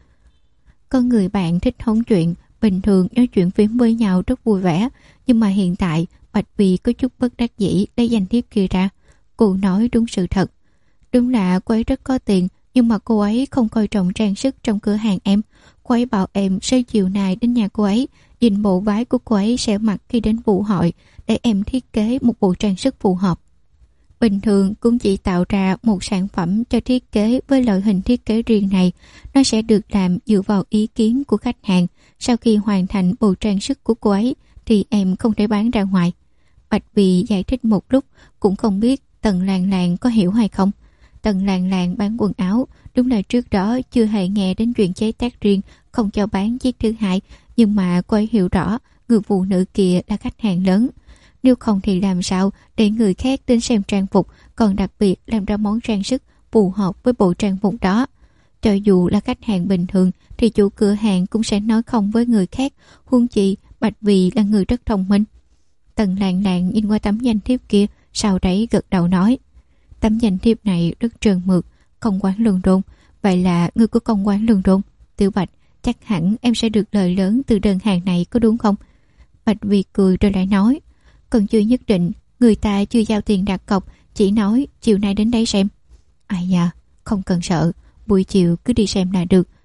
Có người bạn thích hóng chuyện, bình thường nói chuyện phím với nhau rất vui vẻ, nhưng mà hiện tại Bạch Vi có chút bất đắc dĩ lấy danh thiếp kia ra. Cô nói đúng sự thật. Đúng là cô ấy rất có tiền, nhưng mà cô ấy không coi trọng trang sức trong cửa hàng em. Cô ấy bảo em sau chiều nay đến nhà cô ấy, nhìn bộ váy của cô ấy sẽ mặc khi đến vụ hội, để em thiết kế một bộ trang sức phù hợp. Bình thường cũng chỉ tạo ra một sản phẩm cho thiết kế với loại hình thiết kế riêng này. Nó sẽ được làm dựa vào ý kiến của khách hàng. Sau khi hoàn thành bộ trang sức của cô ấy thì em không thể bán ra ngoài. Bạch Vi giải thích một lúc, cũng không biết Tần Lan Lan có hiểu hay không. Tần Lan Lan bán quần áo, đúng là trước đó chưa hề nghe đến chuyện chế tác riêng, không cho bán chiếc thứ hai, nhưng mà cô ấy hiểu rõ người phụ nữ kia là khách hàng lớn. Nếu không thì làm sao để người khác đến xem trang phục, còn đặc biệt làm ra món trang sức phù hợp với bộ trang phục đó. Cho dù là khách hàng bình thường thì chủ cửa hàng cũng sẽ nói không với người khác, huống chi Bạch Vi là người rất thông minh. Tần Lan Lan nhìn qua tấm danh thiếp kia, sau đấy gật đầu nói, tấm danh thiếp này rất trơn mượt, công quán London. Vậy là người của công quán London. Tiểu Bạch, chắc hẳn em sẽ được lời lớn từ đơn hàng này có đúng không? Bạch Vi cười rồi lại nói, còn chưa nhất định, người ta chưa giao tiền đặt cọc, chỉ nói chiều nay đến đây xem. Ai da, không cần sợ, buổi chiều cứ đi xem là được.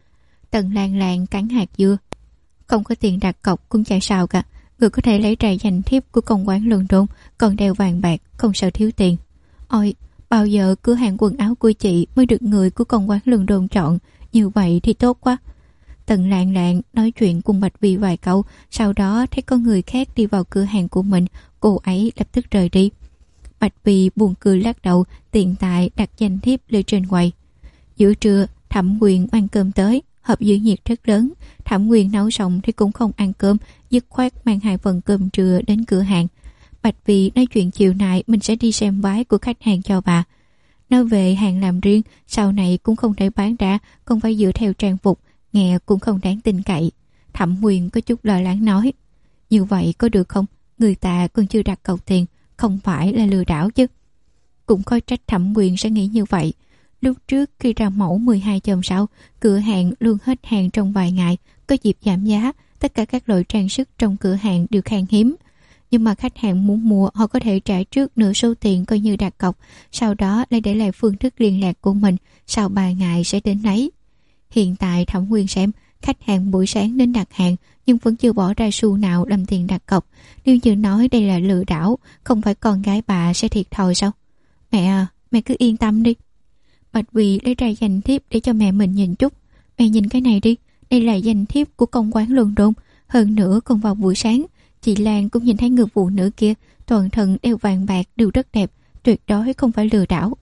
Tần Lan Lan cắn hạt dưa. Không có tiền đặt cọc cũng chả sao cả. Người có thể lấy ra danh thiếp của công quán London, còn đeo vàng bạc, không sợ thiếu tiền. Ôi, bao giờ cửa hàng quần áo của chị mới được người của công quán London chọn, như vậy thì tốt quá. Tần Lan Lan nói chuyện cùng Bạch Vi vài câu, sau đó thấy có người khác đi vào cửa hàng của mình, cô ấy lập tức rời đi. Bạch Vi buồn cười lắc đầu, tiện tay đặt danh thiếp lên trên quầy. Giữa trưa, Thẩm Quyền mang cơm tới, hộp giữ nhiệt rất lớn. Thẩm Quyền nấu xong thì cũng không ăn cơm, dứt khoát mang 2 phần cơm trưa đến cửa hàng. Bạch Vi nói chuyện chiều nay mình sẽ đi xem váy của khách hàng cho bà. Nói về hàng làm riêng, sau này cũng không thể bán ra, không phải dựa theo trang phục, nghe cũng không đáng tin cậy. Thẩm Quyền có chút lo lắng nói, như vậy có được không? Người ta còn chưa đặt cọc tiền, không phải là lừa đảo chứ. Cũng có trách Thẩm Quyền sẽ nghĩ như vậy. Lúc trước khi ra mẫu 12 chòm sau, cửa hàng luôn hết hàng trong vài ngày, có dịp giảm giá, tất cả các loại trang sức trong cửa hàng đều khan hiếm. Nhưng mà khách hàng muốn mua, họ có thể trả trước nửa số tiền coi như đặt cọc, sau đó lại để lại phương thức liên lạc của mình, sau 3 ngày sẽ đến lấy. Hiện tại Thẩm Quyền xem, khách hàng buổi sáng đến đặt hàng nhưng vẫn chưa bỏ ra xu nào làm tiền đặt cọc. Nếu như nói đây là lừa đảo, không phải con gái bà sẽ thiệt thòi sao? Mẹ à, mẹ cứ yên tâm đi. Bạch Vi lấy ra danh thiếp để cho mẹ mình nhìn chút. Mẹ nhìn cái này đi, đây là danh thiếp của công quán London. Hơn nữa còn vào buổi sáng, chị Lan cũng nhìn thấy người phụ nữ kia, toàn thân đeo vàng bạc đều rất đẹp, tuyệt đối không phải lừa đảo.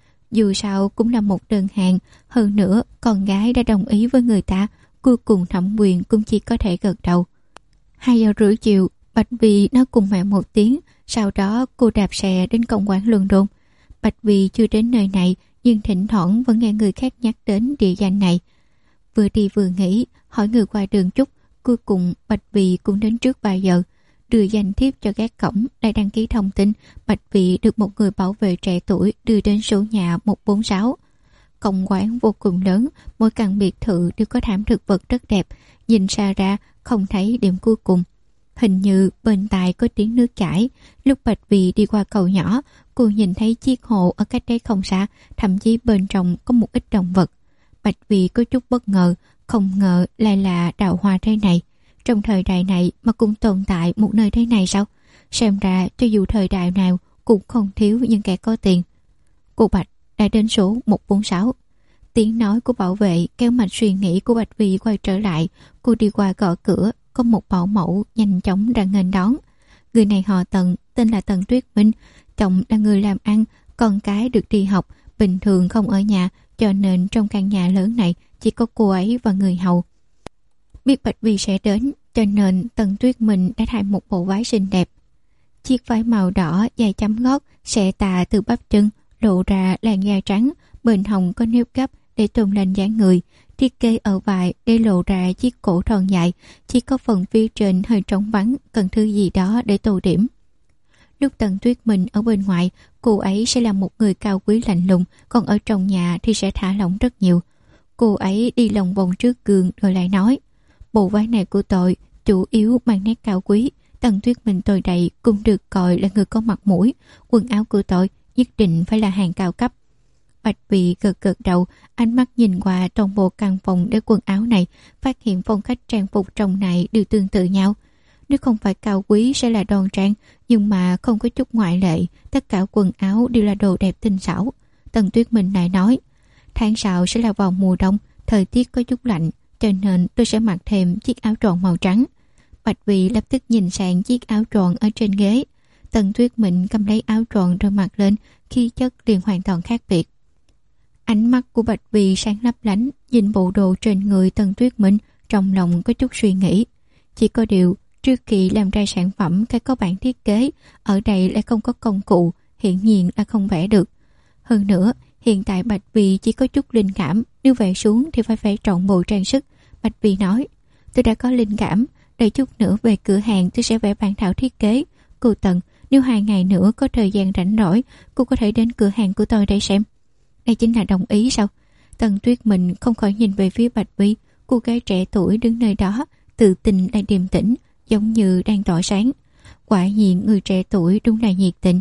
Dù sao cũng là một đơn hàng, hơn nữa con gái đã đồng ý với người ta, cuối cùng Thẩm Quyền cũng chỉ có thể gật đầu. 2 giờ rưỡi chiều, Bạch Vi nói cùng mẹ một tiếng, sau đó cô đạp xe đến công quán London. Bạch Vi chưa đến nơi này, nhưng thỉnh thoảng vẫn nghe người khác nhắc đến địa danh này. Vừa đi vừa nghĩ, hỏi người qua đường chút, cuối cùng Bạch Vi cũng đến trước 3 giờ. Đưa danh thiếp cho gác cổng, lại đăng ký thông tin. Bạch Vi được một người bảo vệ trẻ tuổi đưa đến số nhà 146. Công quán vô cùng lớn, mỗi căn biệt thự đều có thảm thực vật rất đẹp, nhìn xa ra không thấy điểm cuối cùng. Hình như bên tai có tiếng nước chảy. Lúc Bạch Vi đi qua cầu nhỏ, cô nhìn thấy chiếc hồ ở cách đấy không xa, thậm chí bên trong có một ít động vật. Bạch Vi có chút bất ngờ, không ngờ lại là đào hoa thế này. Trong thời đại này mà cũng tồn tại một nơi thế này sao? Xem ra cho dù thời đại nào cũng không thiếu những kẻ có tiền. Cô Bạch đã đến số 146. Tiếng nói của bảo vệ kéo mạch suy nghĩ của Bạch Vi quay trở lại. Cô đi qua gõ cửa, có một bảo mẫu nhanh chóng ra nghênh đón. Người này họ Tần, tên là Tần Tuyết Minh, chồng là người làm ăn, con cái được đi học, bình thường không ở nhà, cho nên trong căn nhà lớn này chỉ có cô ấy và người hầu. Biết Bạch Vi sẽ đến, cho nên Tần Tuyết Minh đã thay một bộ váy xinh đẹp. Chiếc váy màu đỏ dài chấm gót, xẻ tà từ bắp chân, lộ ra làn da trắng, bên hông có nếp gấp để tôn lên dáng người. Thiết kế ở vai để lộ ra chiếc cổ thon dài, chỉ có phần phía trên hơi trống vắng, cần thứ gì đó để tô điểm. Lúc Tần Tuyết Minh ở bên ngoài, cô ấy sẽ là một người cao quý lạnh lùng, còn ở trong nhà thì sẽ thả lỏng rất nhiều. Cô ấy đi lòng vòng trước gương rồi lại nói, bộ váy này của tôi chủ yếu mang nét cao quý. Tần Tuyết Minh tôi đây cũng được coi là người có mặt mũi. Quần áo của tôi nhất định phải là hàng cao cấp. Bạch Vi gật gật đầu, ánh mắt nhìn qua toàn bộ căn phòng để quần áo này, phát hiện phong cách trang phục trong này đều tương tự nhau. Nếu không phải cao quý sẽ là đoan trang, nhưng mà không có chút ngoại lệ, tất cả quần áo đều là đồ đẹp tinh xảo. Tần Tuyết Minh lại nói, tháng sau sẽ là vào mùa đông, thời tiết có chút lạnh, cho nên tôi sẽ mặc thêm chiếc áo tròn màu trắng. Bạch Vi lập tức nhìn sang chiếc áo tròn ở trên ghế. Tần Tuyết Minh cầm lấy áo tròn rồi mặc lên, khí chất liền hoàn toàn khác biệt. Ánh mắt của Bạch Vi sáng lấp lánh, nhìn bộ đồ trên người Tần Tuyết Minh, trong lòng có chút suy nghĩ. Chỉ có điều, trước khi làm ra sản phẩm phải có bản thiết kế, ở đây lại không có công cụ, hiển nhiên là không vẽ được. Hơn nữa, hiện tại Bạch Vi chỉ có chút linh cảm, nếu vẽ xuống thì phải vẽ trọn bộ trang sức. Bạch Vi nói, tôi đã có linh cảm, đợi chút nữa về cửa hàng tôi sẽ vẽ bản thảo thiết kế. Cô Tần, nếu 2 ngày nữa có thời gian rảnh rỗi, cô có thể đến cửa hàng của tôi để xem. Đây chính là đồng ý sao? Tần Tuyết Minh không khỏi nhìn về phía Bạch Vi, cô gái trẻ tuổi đứng nơi đó, tự tin lại điềm tĩnh, giống như đang tỏa sáng. Quả nhiên người trẻ tuổi đúng là nhiệt tình.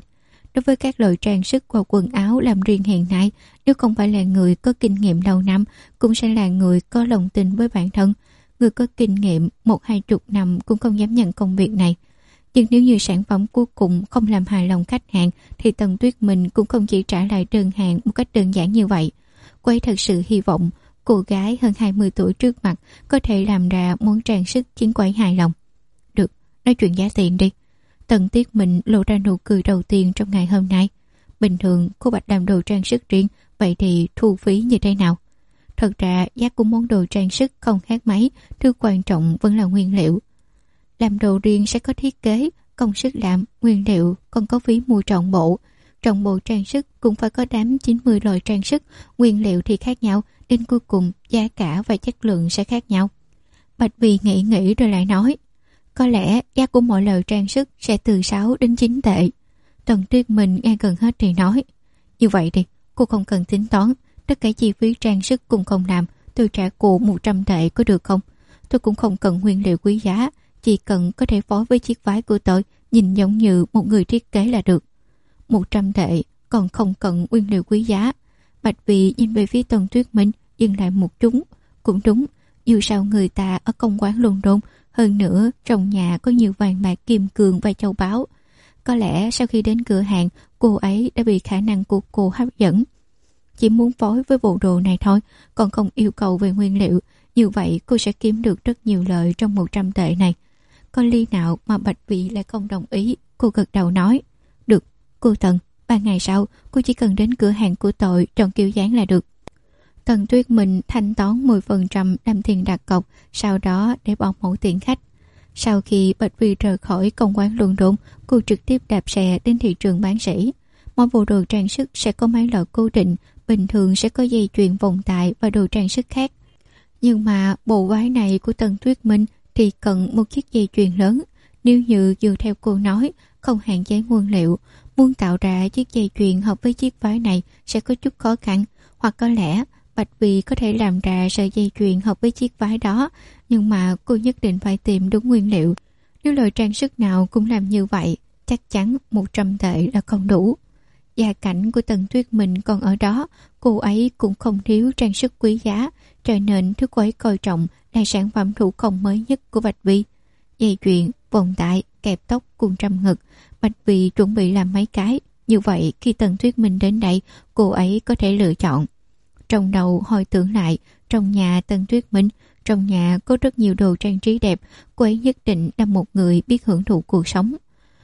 đối với các loại trang sức và quần áo làm riêng hiện nay, nếu không phải là người có kinh nghiệm lâu năm, cũng sẽ là người có lòng tin với bản thân. Người có kinh nghiệm 1-20 năm cũng không dám nhận công việc này. Nhưng nếu như sản phẩm cuối cùng không làm hài lòng khách hàng, thì Tần Tuyết Minh cũng không chỉ trả lại đơn hàng một cách đơn giản như vậy. Cô ấy thật sự hy vọng cô gái hơn 20 tuổi trước mặt có thể làm ra món trang sức khiến cô ấy hài lòng. Được, nói chuyện giá tiền đi. Tần Tuyết Minh lộ ra nụ cười đầu tiên trong ngày hôm nay. Bình thường cô Bạch làm đồ trang sức riêng, vậy thì thu phí như thế nào? Thật ra giá của món đồ trang sức không khác mấy, thứ quan trọng vẫn là nguyên liệu. Làm đồ riêng sẽ có thiết kế, công sức làm, nguyên liệu, còn có phí mua trọn bộ. Trọn bộ trang sức cũng phải có 8-90 loại trang sức, nguyên liệu thì khác nhau, đến cuối cùng giá cả và chất lượng sẽ khác nhau. Bạch Vì nghĩ rồi lại nói, có lẽ giá của mọi loại trang sức sẽ từ 6 đến 9 tệ. Tần Tuyết Minh nghe gần hết thì nói, như vậy thì cô không cần tính toán, tất cả chi phí trang sức cùng không làm, tôi trả cô 100 tệ có được không? Tôi cũng không cần nguyên liệu quý giá, chỉ cần có thể phối với chiếc váy của tôi, nhìn giống như một người thiết kế là được. 100 tệ, còn không cần nguyên liệu quý giá. Bạch Vì nhìn về phía Tần Tuyết Minh, dừng lại một chút. Cũng đúng, dù sao người ta ở công quán London, hơn nữa trong nhà có nhiều vàng bạc kim cương và châu báu. Có lẽ sau khi đến cửa hàng, cô ấy đã bị khả năng của cô hấp dẫn. Chỉ muốn phối với bộ đồ này thôi, còn không yêu cầu về nguyên liệu. Như vậy cô sẽ kiếm được rất nhiều lợi trong 100 tệ này. Có lý nào mà Bạch Vì lại không đồng ý? Cô gật đầu nói, được, cô Tần, 3 ngày sau cô chỉ cần đến cửa hàng của tôi chọn kiểu dáng là được. Tần Tuyết Minh thanh toán 10% làm tiền đặt cọc, sau đó để bỏ mẫu tiền khách. Sau khi Bạch Vì rời khỏi công quán London, cô trực tiếp đạp xe đến thị trường bán sỉ. Mỗi bộ đồ trang sức sẽ có mấy loại cố định, bình thường sẽ có dây chuyền, vòng tay và đồ trang sức khác. Nhưng mà bộ váy này của Tần Tuyết Minh thì cần một chiếc dây chuyền lớn. Nếu như dựa theo cô nói, không hạn chế nguyên liệu, muốn tạo ra chiếc dây chuyền hợp với chiếc váy này sẽ có chút khó khăn. Hoặc có lẽ Bạch Vì có thể làm ra sợi dây chuyền hợp với chiếc váy đó, nhưng mà cô nhất định phải tìm đúng nguyên liệu. Nếu loại trang sức nào cũng làm như vậy, chắc chắn 100 tệ là không đủ. Gia cảnh của Tần Tuyết Minh còn ở đó, cô ấy cũng không thiếu trang sức quý giá, cho nên thứ cô ấy coi trọng là sản phẩm thủ công mới nhất của Bạch Vi. Dây chuyền, vòng tay, kẹp tóc cùng trầm ngực, Bạch Vi chuẩn bị làm mấy cái. Như vậy khi Tần Tuyết Minh đến đây, cô ấy có thể lựa chọn. Trong đầu hồi tưởng lại, trong nhà Tần Tuyết Minh, trong nhà có rất nhiều đồ trang trí đẹp, cô ấy nhất định là một người biết hưởng thụ cuộc sống.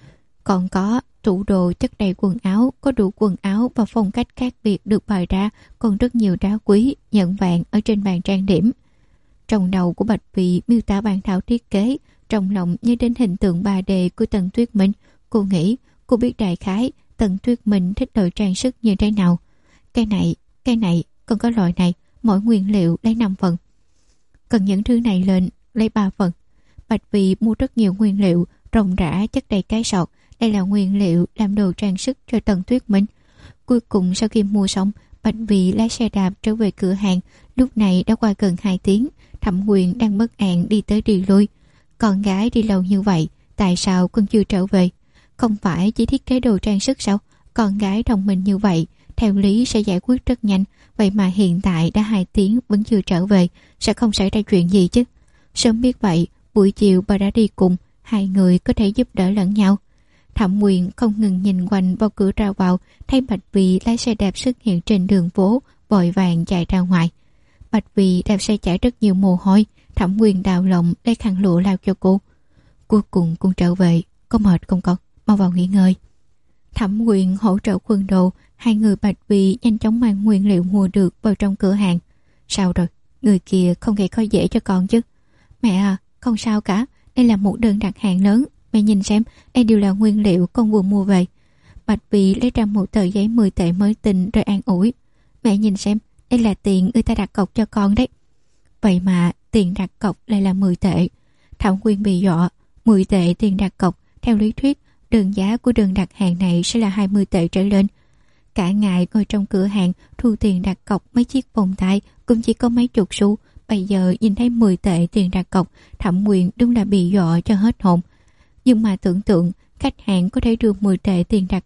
Còn có tủ đồ chất đầy quần áo, có đủ quần áo và phong cách khác biệt được bày ra, còn rất nhiều đá quý, nhẫn vàng ở trên bàn trang điểm. Trong đầu của Bạch Vi miêu tả bản thảo thiết kế, trong lòng nhớ đến hình tượng 3D của Tần Tuyết Minh. Cô nghĩ, cô biết đại khái Tần Tuyết Minh thích đồ trang sức như thế nào. Cái này, còn có loại này, mỗi nguyên liệu lấy 5 phần. Cần những thứ này lên, lấy 3 phần. Bạch Vi mua rất nhiều nguyên liệu, ròng rã chất đầy cái sọt. Đây là nguyên liệu làm đồ trang sức cho Tần Tuyết Minh. Cuối cùng sau khi mua xong, Bạch Vi lái xe đạp trở về cửa hàng. Lúc này đã qua gần 2 tiếng. Thẩm Quyền đang bất an đi tới đi lui. Con gái đi lâu như vậy, tại sao con chưa trở về? Không phải chỉ thiết kế đồ trang sức sao? Con gái thông minh như vậy, theo lý sẽ giải quyết rất nhanh. Vậy mà hiện tại đã 2 tiếng vẫn chưa trở về, sẽ không xảy ra chuyện gì chứ? Sớm biết vậy, buổi chiều bà đã đi cùng, hai người có thể giúp đỡ lẫn nhau. Thẩm Quyền không ngừng nhìn quanh vào cửa ra vào, thấy Bạch Vi lái xe đạp xuất hiện trên đường phố, vội vàng chạy ra ngoài. Bạch Vi đạp xe chảy rất nhiều mồ hôi, Thẩm Quyền đào lòng lấy khăn lụa lau cho cô. Cuối cùng cũng trở về, có mệt không con? Mau vào nghỉ ngơi. Thẩm Quyền hỗ trợ quân đồ, hai người Bạch Vi nhanh chóng mang nguyên liệu mua được vào trong cửa hàng. Sao rồi? Người kia không gây khó dễ cho con chứ? Mẹ à, không sao cả, đây là một đơn đặt hàng lớn. Mẹ nhìn xem, đây đều là nguyên liệu con vừa mua về. Bạch Vi lấy ra một tờ giấy 10 tệ mới tinh rồi an ủi. Mẹ nhìn xem, đây là tiền người ta đặt cọc cho con đấy. Vậy mà tiền đặt cọc lại là 10 tệ. Thẩm Quyền bị dọa, 10 tệ tiền đặt cọc. Theo lý thuyết, đơn giá của đơn đặt hàng này sẽ là 20 tệ trở lên. Cả ngày ngồi trong cửa hàng thu tiền đặt cọc mấy chiếc vòng tay cũng chỉ có mấy chục xu. Bây giờ nhìn thấy 10 tệ tiền đặt cọc, Thẩm Quyền đúng là bị dọa cho hết hồn. Nhưng mà tưởng tượng khách hàng có thể đưa 10 tệ tiền đặt cọc,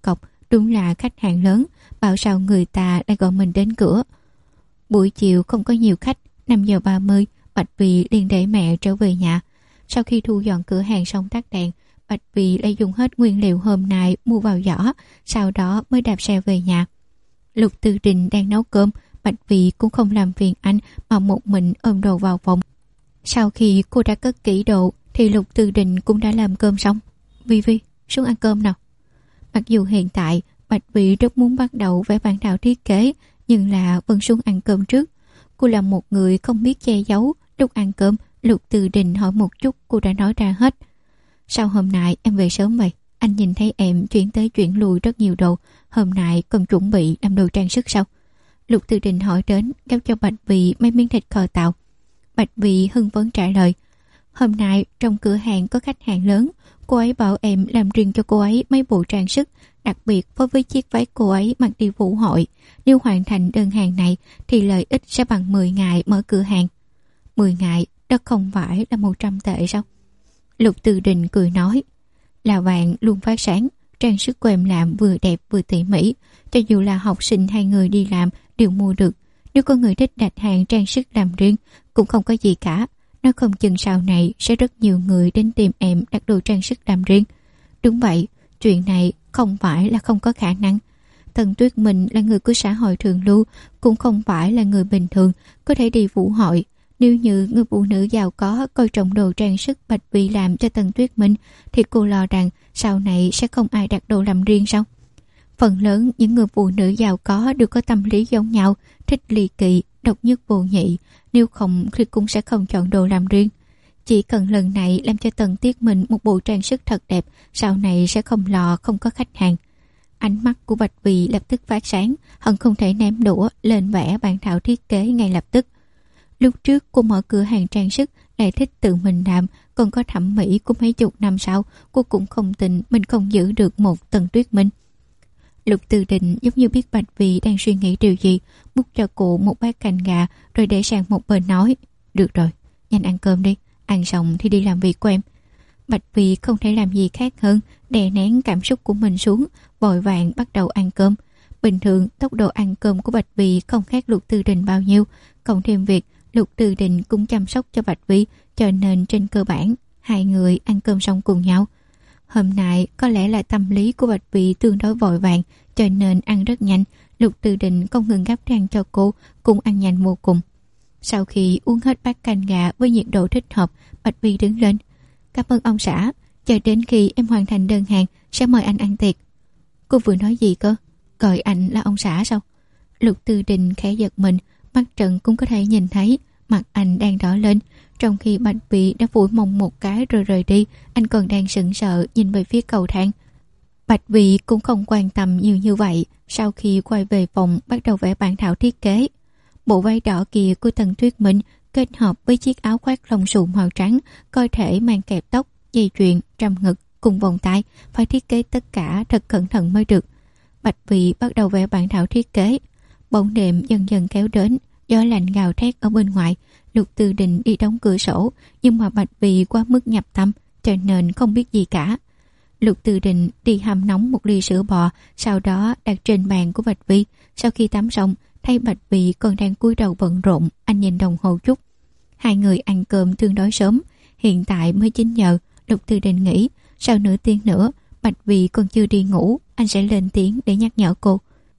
Đúng là khách hàng lớn, bảo sao người ta lại gọi mình đến cửa. Buổi chiều không có nhiều khách, 5:30 Bạch Vì liền để mẹ trở về nhà. Sau khi thu dọn cửa hàng xong tắt đèn, Bạch Vì lại dùng hết nguyên liệu hôm nay mua vào giỏ, sau đó mới đạp xe về nhà. Lục Tư Đình đang nấu cơm, Bạch Vì cũng không làm phiền anh mà một mình ôm đồ vào phòng. Sau khi cô đã cất kỹ đồ thì Lục Tư Đình cũng đã làm cơm xong. Vi Vi, xuống ăn cơm nào. Mặc dù hiện tại Bạch Vì rất muốn bắt đầu vẽ bản thảo thiết kế, nhưng là vẫn xuống ăn cơm trước. Cô là một người không biết che giấu. Lúc ăn cơm, Lục Tư Đình hỏi một chút, cô đã nói ra hết. Sao hôm nay em về sớm vậy? Anh nhìn thấy em chuyển tới chuyển lui rất nhiều đồ. Hôm nay còn chuẩn bị làm đồ trang sức sao? Lục Tư Đình hỏi đến, gắp cho Bạch Vì mấy miếng thịt kho tàu. Bạch Vì hưng phấn trả lời. Hôm nay trong cửa hàng có khách hàng lớn, cô ấy bảo em làm riêng cho cô ấy mấy bộ trang sức, đặc biệt phối với chiếc váy cô ấy mặc đi vũ hội. Nếu hoàn thành đơn hàng này thì lợi ích sẽ bằng 10 ngày mở cửa hàng. 10 ngày, đó không phải là 100 tệ sao? Lục Tư Đình cười nói. Là vàng luôn phát sáng, trang sức của em làm vừa đẹp vừa tỉ mỉ, cho dù là học sinh hay người đi làm đều mua được. Nếu có người thích đặt hàng trang sức làm riêng cũng không có gì cả. Nó không chừng sau này sẽ rất nhiều người đến tìm em đặt đồ trang sức làm riêng. Đúng vậy, chuyện này không phải là không có khả năng. Tần Tuyết Minh là người của xã hội thường lưu, cũng không phải là người bình thường có thể đi vũ hội. Nếu như người phụ nữ giàu có coi trọng đồ trang sức Bạch Vì làm cho Tần Tuyết Minh thì cô lo rằng sau này sẽ không ai đặt đồ làm riêng sao? Phần lớn những người phụ nữ giàu có đều có tâm lý giống nhau, thích ly kỳ, độc nhất vô nhị, nếu không thì cũng sẽ không chọn đồ làm riêng. Chỉ cần lần này làm cho Tần Tuyết Minh một bộ trang sức thật đẹp, sau này sẽ không lo không có khách hàng. Ánh mắt của Bạch Vì lập tức phát sáng, hận không thể ném đũa lên vẽ bản thảo thiết kế ngay lập tức. Lúc trước cô mở cửa hàng trang sức lại thích tự mình làm, còn có thẩm mỹ của mấy chục năm sau, cô cũng không tin mình không giữ được một Tần Tuyết Minh. Lục Tư Đình giống như biết Bạch Vì đang suy nghĩ điều gì, múc cho cô một bát canh gà rồi để sang một bên nói. Được rồi, nhanh ăn cơm đi, ăn xong thì đi làm việc của em. Bạch Vì không thể làm gì khác hơn đè nén cảm xúc của mình xuống, vội vàng bắt đầu ăn cơm. Bình thường tốc độ ăn cơm của Bạch Vì không khác Lục Tư Đình bao nhiêu, cộng thêm việc Lục Tư Đình cũng chăm sóc cho Bạch Vi, cho nên trên cơ bản hai người ăn cơm xong cùng nhau. Hôm nay có lẽ là tâm lý của Bạch Vi tương đối vội vàng, cho nên ăn rất nhanh. Lục Tư Đình không ngừng gắp rang cho cô, cũng ăn nhanh vô cùng. Sau khi uống hết bát canh gà với nhiệt độ thích hợp, Bạch Vi đứng lên. Cảm ơn ông xã, chờ đến khi em hoàn thành đơn hàng sẽ mời anh ăn tiệc. Cô vừa nói gì cơ? Gọi anh là ông xã sao? Lục Tư Đình khẽ giật mình, mắt Trần cũng có thể nhìn thấy mặt anh đang đỏ lên. Trong khi Bạch Vi đã phủi mông một cái rồi rời đi, anh còn đang sững sờ nhìn về phía cầu thang. Bạch Vi cũng không quan tâm nhiều như vậy. Sau khi quay về phòng bắt đầu vẽ bản thảo thiết kế. Bộ váy đỏ kia của Tần Tuyết Minh kết hợp với chiếc áo khoác lông xù màu trắng, coi thể mang kẹp tóc, dây chuyền, trầm ngực cùng vòng tay, phải thiết kế tất cả thật cẩn thận mới được. Bạch Vi bắt đầu vẽ bản thảo thiết kế. Bóng đêm dần dần kéo đến, gió lạnh gào thét ở bên ngoài. Lục Tư Đình đi đóng cửa sổ, nhưng mà Bạch Vi quá mức nhập tâm, cho nên không biết gì cả. Lục Tư Đình đi hâm nóng một ly sữa bò, sau đó đặt trên bàn của Bạch Vi. Sau khi tắm xong, thấy Bạch Vi còn đang cúi đầu bận rộn, anh nhìn đồng hồ chút. Hai người ăn cơm tương đối sớm, hiện tại mới 9 giờ. Lục Tư Đình nghĩ sau nửa tiếng nữa Bạch Vi còn chưa đi ngủ, anh sẽ lên tiếng để nhắc nhở cô.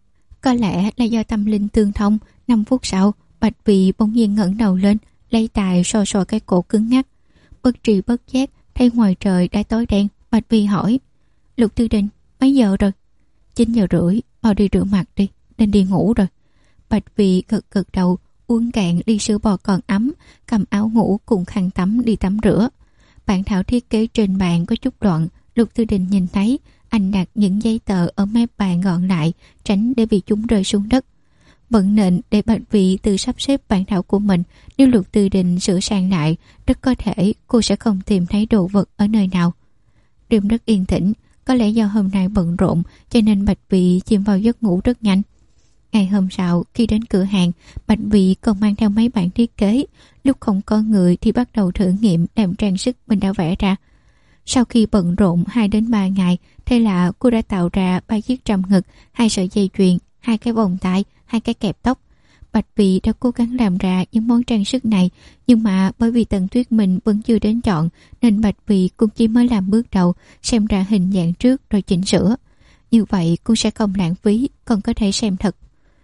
Có lẽ là do tâm linh tương thông. 5 phút sau, Bạch Vi bỗng nhiên ngẩng đầu lên, lấy tay so so cái cổ cứng ngắc. Bất tri bất giác thấy ngoài trời đã tối đen. Bạch Vi hỏi: Lục Tư Đình, mấy giờ rồi? 9 giờ rưỡi, mau đi rửa mặt đi, nên đi ngủ rồi. Bạch Vi gật gật đầu, uống cạn ly sữa bò còn ấm, cầm áo ngủ cùng khăn tắm đi tắm rửa. Bản thảo thiết kế trên bàn có chút đoạn. Lục Tư Đình nhìn thấy anh đặt những giấy tờ ở mép bàn gọn lại, tránh để bị chúng rơi xuống đất. Vận nện để Bạch Vi tự sắp xếp bản thảo của mình. Nếu Lục Tư Đình sửa sang lại, rất có thể cô sẽ không tìm thấy đồ vật ở nơi nào. Đêm rất yên tĩnh, có lẽ do hôm nay bận rộn cho nên Bạch Vi chìm vào giấc ngủ rất nhanh. Ngày hôm sau, khi đến cửa hàng, Bạch Vi còn mang theo mấy bản thiết kế. Lúc không có người thì bắt đầu thử nghiệm làm trang sức mình đã vẽ ra. Sau khi bận rộn 2 đến 3 ngày, Thế là cô đã tạo ra 3 chiếc trầm ngực, 2 sợi dây chuyền, 2 cái vòng tay, 2 cái kẹp tóc. Bạch Vy đã cố gắng làm ra những món trang sức này, nhưng mà bởi vì Tần Tuyết Minh vẫn chưa đến chọn nên Bạch Vy cũng chỉ mới làm bước đầu, xem ra hình dạng trước rồi chỉnh sửa. Như vậy cô sẽ không lãng phí, còn có thể xem thật.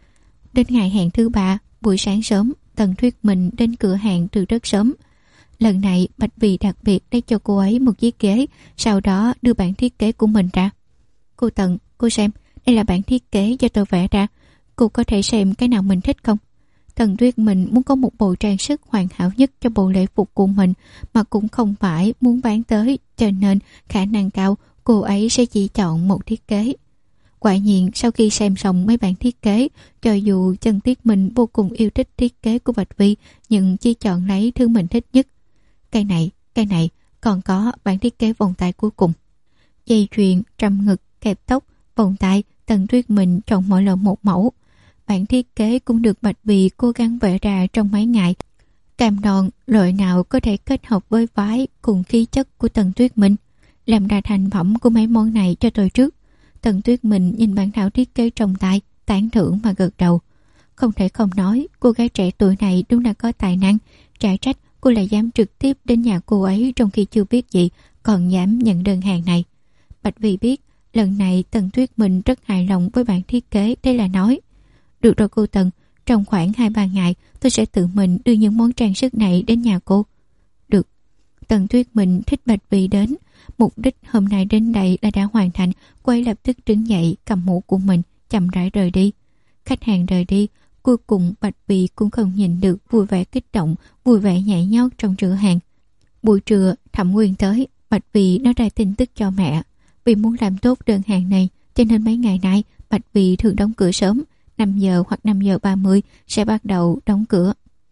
Đến ngày hẹn thứ 3, buổi sáng sớm, Tần Tuyết Minh đến cửa hàng từ rất sớm. Lần này Bạch Vy đặc biệt lấy cho cô ấy một chiếc ghế, sau đó đưa bản thiết kế của mình ra. Cô Tần, cô xem, đây là bản thiết kế do tôi vẽ ra. Cô có thể xem cái nào mình thích không? Tần Tuyết Minh muốn có một bộ trang sức hoàn hảo nhất cho bộ lễ phục của mình, mà cũng không phải muốn bán tới, cho nên khả năng cao cô ấy sẽ chỉ chọn một thiết kế. Quả nhiên sau khi xem xong mấy bản thiết kế, cho dù Tần Tuyết Minh vô cùng yêu thích thiết kế của Bạch Vy, nhưng chỉ chọn lấy thứ mình thích nhất. Cái này, còn có bản thiết kế vòng tay cuối cùng. Dây chuyền, trầm ngực, kẹp tóc, vòng tay, Tần Tuyết Minh chọn mỗi lần một mẫu. Bản thiết kế cũng được Bạch Vy cố gắng vẽ ra trong mấy ngày. Cam đoan loại nào có thể kết hợp với váy cùng khí chất của Tần Tuyết Minh. Làm ra thành phẩm của mấy món này cho tôi trước. Tần Tuyết Minh nhìn bản thảo thiết kế trong tay, tán thưởng mà gật đầu. Không thể không nói, cô gái trẻ tuổi này đúng là có tài năng. Chả trách cô lại dám trực tiếp đến nhà cô ấy trong khi chưa biết gì, còn dám nhận đơn hàng này. Bạch Vy biết lần này Tần Tuyết Minh rất hài lòng với bản thiết kế, đây là nói: được rồi cô Tần, trong khoảng 2-3 ngày tôi sẽ tự mình đưa những món trang sức này đến nhà cô. Được. Tần Tuyết Minh thích Bạch Vy đến, mục đích hôm nay đến đây là đã hoàn thành. Cô ấy lập tức đứng dậy, cầm mũ của mình, chậm rãi rời đi. Khách hàng rời đi, cuối cùng Bạch Vy cũng không nhìn được vui vẻ kích động, vui vẻ nhảy nhót trong cửa hàng. Buổi trưa Thẩm Nguyên tới, Bạch Vy nói ra tin tức cho mẹ. Vì muốn làm tốt đơn hàng này, cho nên mấy ngày nay Bạch Vy thường đóng cửa sớm, 5 giờ hoặc 5 giờ 30 sẽ bắt đầu đóng cửa.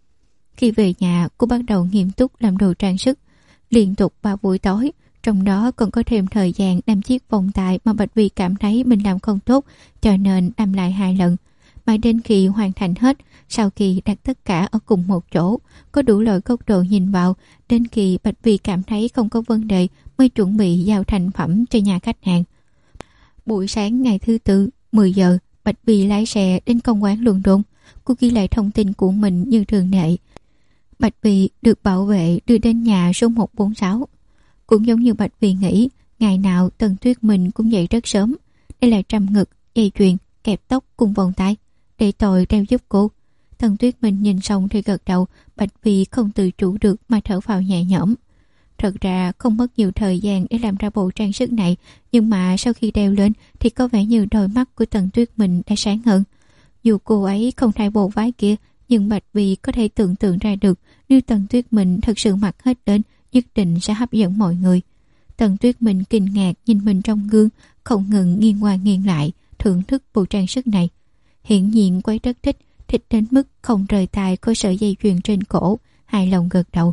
Khi về nhà, cô bắt đầu nghiêm túc làm đồ trang sức. Liên tục 3 buổi tối, trong đó còn có thêm thời gian làm chiếc vòng tay mà Bạch Vy cảm thấy mình làm không tốt, cho nên làm lại 2 lần. Mãi đến khi hoàn thành hết, sau khi đặt tất cả ở cùng một chỗ, có đủ loại góc độ nhìn vào, đến khi Bạch Vy cảm thấy không có vấn đề mới chuẩn bị giao thành phẩm cho nhà khách hàng. Buổi sáng ngày thứ Tư, 10 giờ, Bạch Vy lái xe đến công quán Luân Đôn. Cô ghi lại thông tin của mình như thường lệ. Bạch Vy được bảo vệ đưa đến nhà số 146. Cũng giống như Bạch Vy nghĩ, ngày nào Tần Tuyết Minh cũng dậy rất sớm. Đây là trầm ngực, dây chuyền, kẹp tóc cùng vòng tay, để tôi đeo giúp cô. Tần Tuyết Minh nhìn xong thì gật đầu. Bạch Vy không tự chủ được mà thở phào nhẹ nhõm. Thật ra không mất nhiều thời gian để làm ra bộ trang sức này, nhưng mà sau khi đeo lên thì có vẻ như đôi mắt của Tần Tuyết Minh đã sáng hơn. Dù cô ấy không thay bộ váy kia, nhưng Bạch Vy có thể tưởng tượng ra được nếu Tần Tuyết Minh thật sự mặc hết lên, nhất định sẽ hấp dẫn mọi người. Tần Tuyết Minh kinh ngạc nhìn mình trong gương, không ngừng nghiêng qua nghiêng lại, thưởng thức bộ trang sức này. Hiển nhiên cô ấy rất thích đến mức không rời tay khỏi sợi dây chuyền trên cổ, hài lòng gật đầu.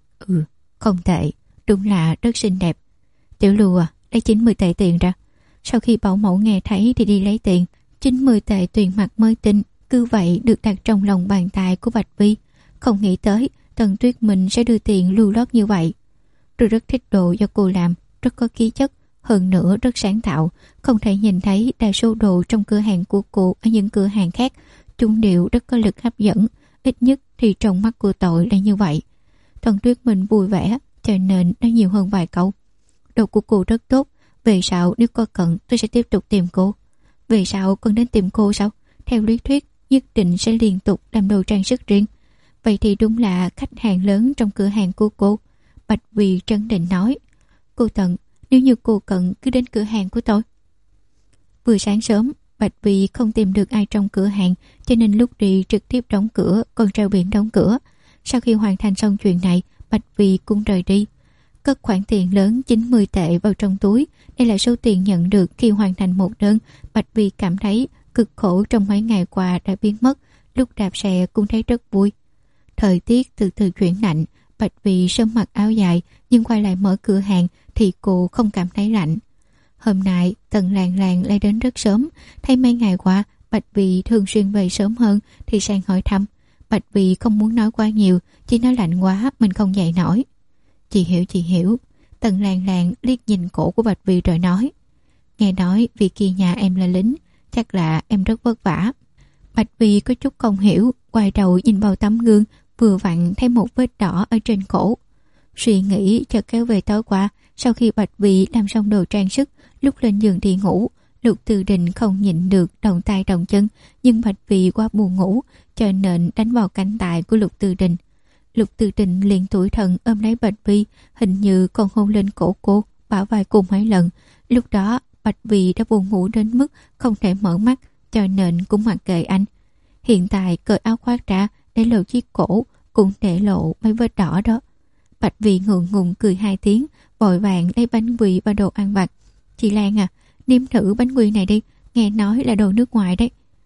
Không tệ, đúng là rất xinh đẹp. Tiểu Lưu à, lấy 90 tệ tiền ra. Sau khi bảo mẫu nghe thấy thì đi lấy tiền. 90 tệ tiền mặt mới tin, cứ vậy được đặt trong lòng bàn tay của Bạch Vy. Không nghĩ tới Tần Tuyết Minh sẽ đưa tiền lưu lót như vậy. Tôi rất thích đồ do cô làm, rất có khí chất, hơn nữa rất sáng tạo. Không thể nhìn thấy đa số đồ trong cửa hàng của cô ở những cửa hàng khác, chung đều rất có lực hấp dẫn. Ít nhất thì trong mắt của tôi là như vậy. Tần Tuyết Minh vui vẻ, cho nên nói nhiều hơn vài câu. Đồ của cô rất tốt, về sau nếu có cần tôi sẽ tiếp tục tìm cô. Về sau cần đến tìm cô sao? Theo lý thuyết nhất định sẽ liên tục làm đồ trang sức riêng. Vậy thì đúng là khách hàng lớn trong cửa hàng của cô. Bạch Vy trấn định nói. Cô Tần, nếu như cô cần cứ đến cửa hàng của tôi. Vừa sáng sớm, Bạch Vy không tìm được ai trong cửa hàng, cho nên lúc đi trực tiếp đóng cửa, còn treo biển đóng cửa. Sau khi hoàn thành xong chuyện này, Bạch Vy cũng rời đi. Cất khoản tiền lớn 90 tệ vào trong túi. Đây là số tiền nhận được khi hoàn thành một đơn. Bạch Vy cảm thấy cực khổ trong mấy ngày qua đã biến mất. Lúc đạp xe cũng thấy rất vui. Thời tiết từ từ chuyển lạnh. Bạch Vy sớm mặc áo dài, nhưng quay lại mở cửa hàng thì cô không cảm thấy lạnh. Hôm nay Tần Làng Làng lại đến rất sớm. Thấy mấy ngày qua Bạch Vy thường xuyên về sớm hơn thì sang hỏi thăm. Bạch Vy không muốn nói quá nhiều, chỉ nói lạnh quá mình không dậy nổi. Chị hiểu. Tần Làng Làng liếc nhìn cổ của Bạch Vy rồi nói. nghe nói vì kia nhà em là lính, chắc là em rất vất vả. Bạch Vi có chút không hiểu, quay đầu nhìn vào tấm gương, vừa vặn thấy một vết đỏ ở trên cổ. Suy nghĩ chợt kéo về tối qua, sau khi Bạch Vi làm xong đồ trang sức, lúc lên giường đi ngủ, Lục Tư Đình không nhịn được động tay động chân, nhưng Bạch Vi quá buồn ngủ, cho nên đánh vào cánh tay của Lục Tư Đình. Lục Tư Đình liền tủi thân ôm lấy Bạch Vi, hình như còn hôn lên cổ cô, bả vai cô mấy lần. Lúc đó Bạch Vi đã buồn ngủ đến mức không thể mở mắt, cho nên cũng mặc kệ anh. Hiện tại cởi áo khoác ra để lộ chiếc cổ, cũng để lộ mấy vết đỏ đó. Bạch Vi ngượng ngùng cười 2 tiếng, vội vàng lấy bánh quy và đồ ăn vặt. Chị Lan à, nếm thử bánh quy này đi, nghe nói là đồ nước ngoài đấy.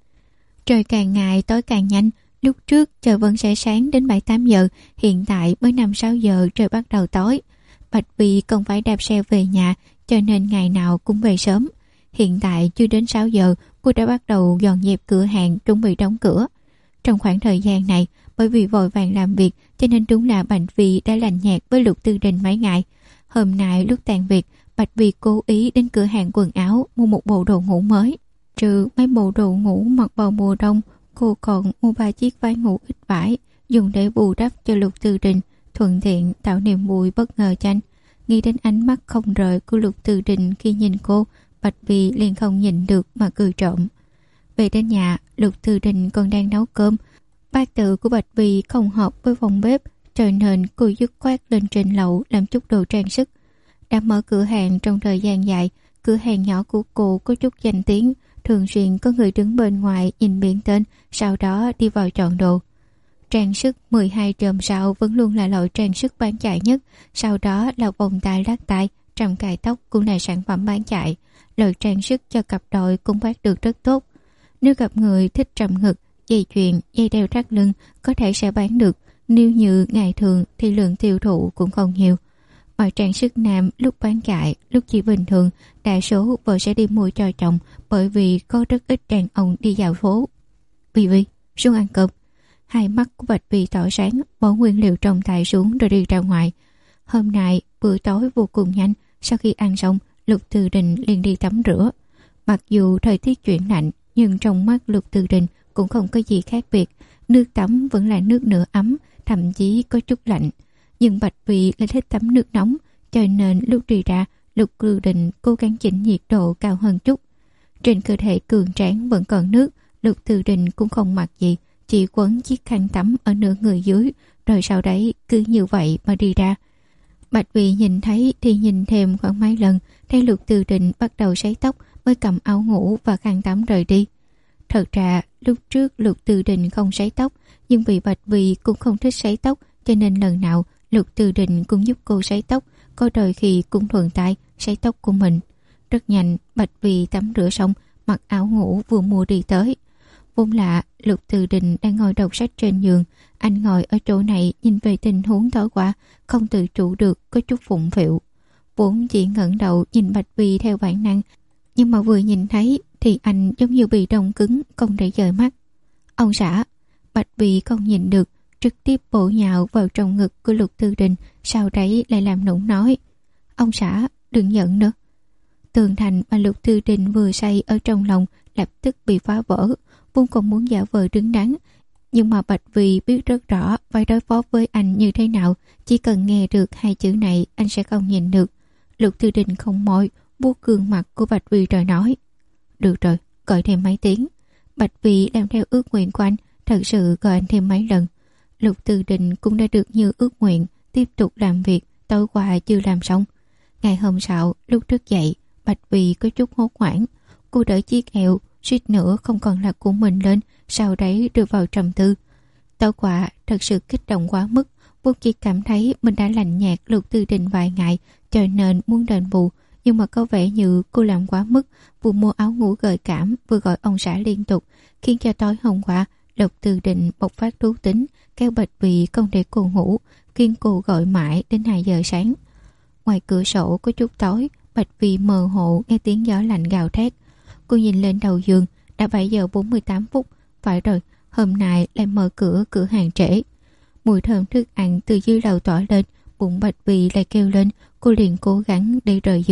Trời càng ngày tối càng nhanh, lúc trước trời vẫn sẽ sáng đến 7-8 giờ, hiện tại mới 5-6 giờ trời bắt đầu tối. Bạch Vi không phải đạp xe về nhà, cho nên ngày nào cũng về sớm. Hiện tại chưa đến 6 giờ, cô đã bắt đầu dọn dẹp cửa hàng, chuẩn bị đóng cửa. Trong khoảng thời gian này, bởi vì vội vàng làm việc, cho nên đúng là Bạch Vi đã lạnh nhạt với Lục Tư Đình mấy ngày. Hôm nay lúc tan việc, Bạch Vi cố ý đến cửa hàng quần áo mua một bộ đồ ngủ mới. Trừ mấy bộ đồ ngủ mặc vào mùa đông, cô còn mua 3 chiếc váy ngủ ít vải, dùng để bù đắp cho Lục Tư Đình, thuận tiện tạo niềm vui bất ngờ cho anh. Nghĩ đến ánh mắt không rời của Lục Tư Đình khi nhìn cô, Bạch Vi liền không nhìn được mà cười trộm. Về đến nhà, Lục Tư Đình còn đang nấu cơm. Bát tự của Bạch Vi không hợp với phòng bếp, cho nên cô dứt khoát lên trên lầu làm chút đồ trang sức. Đã mở cửa hàng trong thời gian dài, cửa hàng nhỏ của cô có chút danh tiếng, thường xuyên có người đứng bên ngoài nhìn biển tên, sau đó đi vào chọn đồ. Trang sức 12 chòm sao vẫn luôn là loại trang sức bán chạy nhất, sau đó là vòng tay lắc tay, trầm cài tóc cũng là sản phẩm bán chạy. Loại trang sức cho cặp đôi cũng bán được rất tốt. Nếu gặp người thích trầm ngực, dây chuyền, dây đeo thắt lưng có thể sẽ bán được, nếu như ngày thường thì lượng tiêu thụ cũng không nhiều. Mọi trang sức nam lúc bán chạy, lúc chỉ bình thường, đa số vợ sẽ đi mua cho chồng, bởi vì có rất ít đàn ông đi dạo phố. Vi, xuống ăn cơm. Hai mắt của Bạch Vi tỏ sáng, bỏ nguyên liệu trong tay xuống rồi đi ra ngoài. Hôm nay bữa tối vô cùng nhanh, sau khi ăn xong, Lục Tư Đình liền đi tắm rửa. Mặc dù thời tiết chuyển lạnh, nhưng trong mắt Lục Tư Đình cũng không có gì khác biệt. Nước tắm vẫn là nước nửa ấm, thậm chí có chút lạnh. Nhưng Bạch Vi lại thích tắm nước nóng, cho nên lúc đi ra, Lục Tư Đình cố gắng chỉnh nhiệt độ cao hơn chút. Trên cơ thể cường tráng vẫn còn nước, Lục Tư Đình cũng không mặc gì, chỉ quấn chiếc khăn tắm ở nửa người dưới, rồi sau đấy cứ như vậy mà đi ra. Bạch Vi nhìn thấy thì nhìn thêm khoảng mấy lần, thấy Lục Tư Đình bắt đầu sấy tóc mới cầm áo ngủ và khăn tắm rời đi. Thật ra lúc trước Lục Tư Đình không sấy tóc, nhưng vì Bạch Vi cũng không thích sấy tóc, cho nên lần nào Lục Tư Đình cũng giúp cô sấy tóc, có đôi khi cũng thuận tay sấy tóc của mình. Rất nhanh, Bạch Vi tắm rửa xong, mặc áo ngủ vừa mua đi tới. Vốn lạ, Lục Tư Đình đang ngồi đọc sách trên giường, anh ngồi ở chỗ này nhìn về tình huống tối qua, không tự chủ được có chút phụng phịu. Vốn chỉ ngẩng đầu nhìn Bạch Vi theo bản năng, nhưng mà vừa nhìn thấy thì anh giống như bị đông cứng, không thể dời mắt. Ông xã. Bạch Vi không nhìn được, trực tiếp bổ nhào vào trong ngực của Lục Tư Đình, sau đấy lại làm nũng nói: Ông xã, đừng giận nữa. Tường thành mà Lục Tư Đình vừa xây ở trong lòng lập tức bị phá vỡ. Vốn còn muốn giả vờ đứng đắn, nhưng mà Bạch Vi biết rất rõ phải đối phó với anh như thế nào, chỉ cần nghe được 2 chữ này anh sẽ không nhìn được. Lục Tư Đình không mỏi, vuốt gương mặt của Bạch Vi rồi nói: Được rồi, gọi thêm mấy tiếng. Bạch Vi làm theo ước nguyện của anh, thật sự gọi anh thêm mấy lần. Lục Tư Đình cũng đã được như ước nguyện, tiếp tục làm việc tối qua chưa làm xong. Ngày hôm sau, lúc thức dậy, Bạch Vi có chút hốt hoảng. Cô đỡ chiếc eo suýt nữa không còn là của mình lên, sau đấy đưa vào trầm tư. Tối qua thật sự kích động quá mức, vốn chỉ cảm thấy mình đã lạnh nhạt Lục Tư Đình vài ngày, cho nên muốn đền bù, nhưng mà có vẻ như cô làm quá mức, vừa mua áo ngủ gợi cảm, vừa gọi ông xã liên tục, khiến cho tối hôm qua Lục Tư Đình bộc phát thú tính, kéo Bạch Vi không để cô ngủ, khiến cô gọi mãi đến 2 giờ sáng. Ngoài cửa sổ có chút tối, Bạch Vi mơ hồ nghe tiếng gió lạnh gào thét. Cô nhìn lên đầu giường, đã 7 giờ 48 phút, phải rồi, hôm nay lại mở cửa hàng trễ. Mùi thơm thức ăn từ dưới lầu tỏa lên, bụng Bạch Vi lại kêu lên, cô liền cố gắng để rời giường.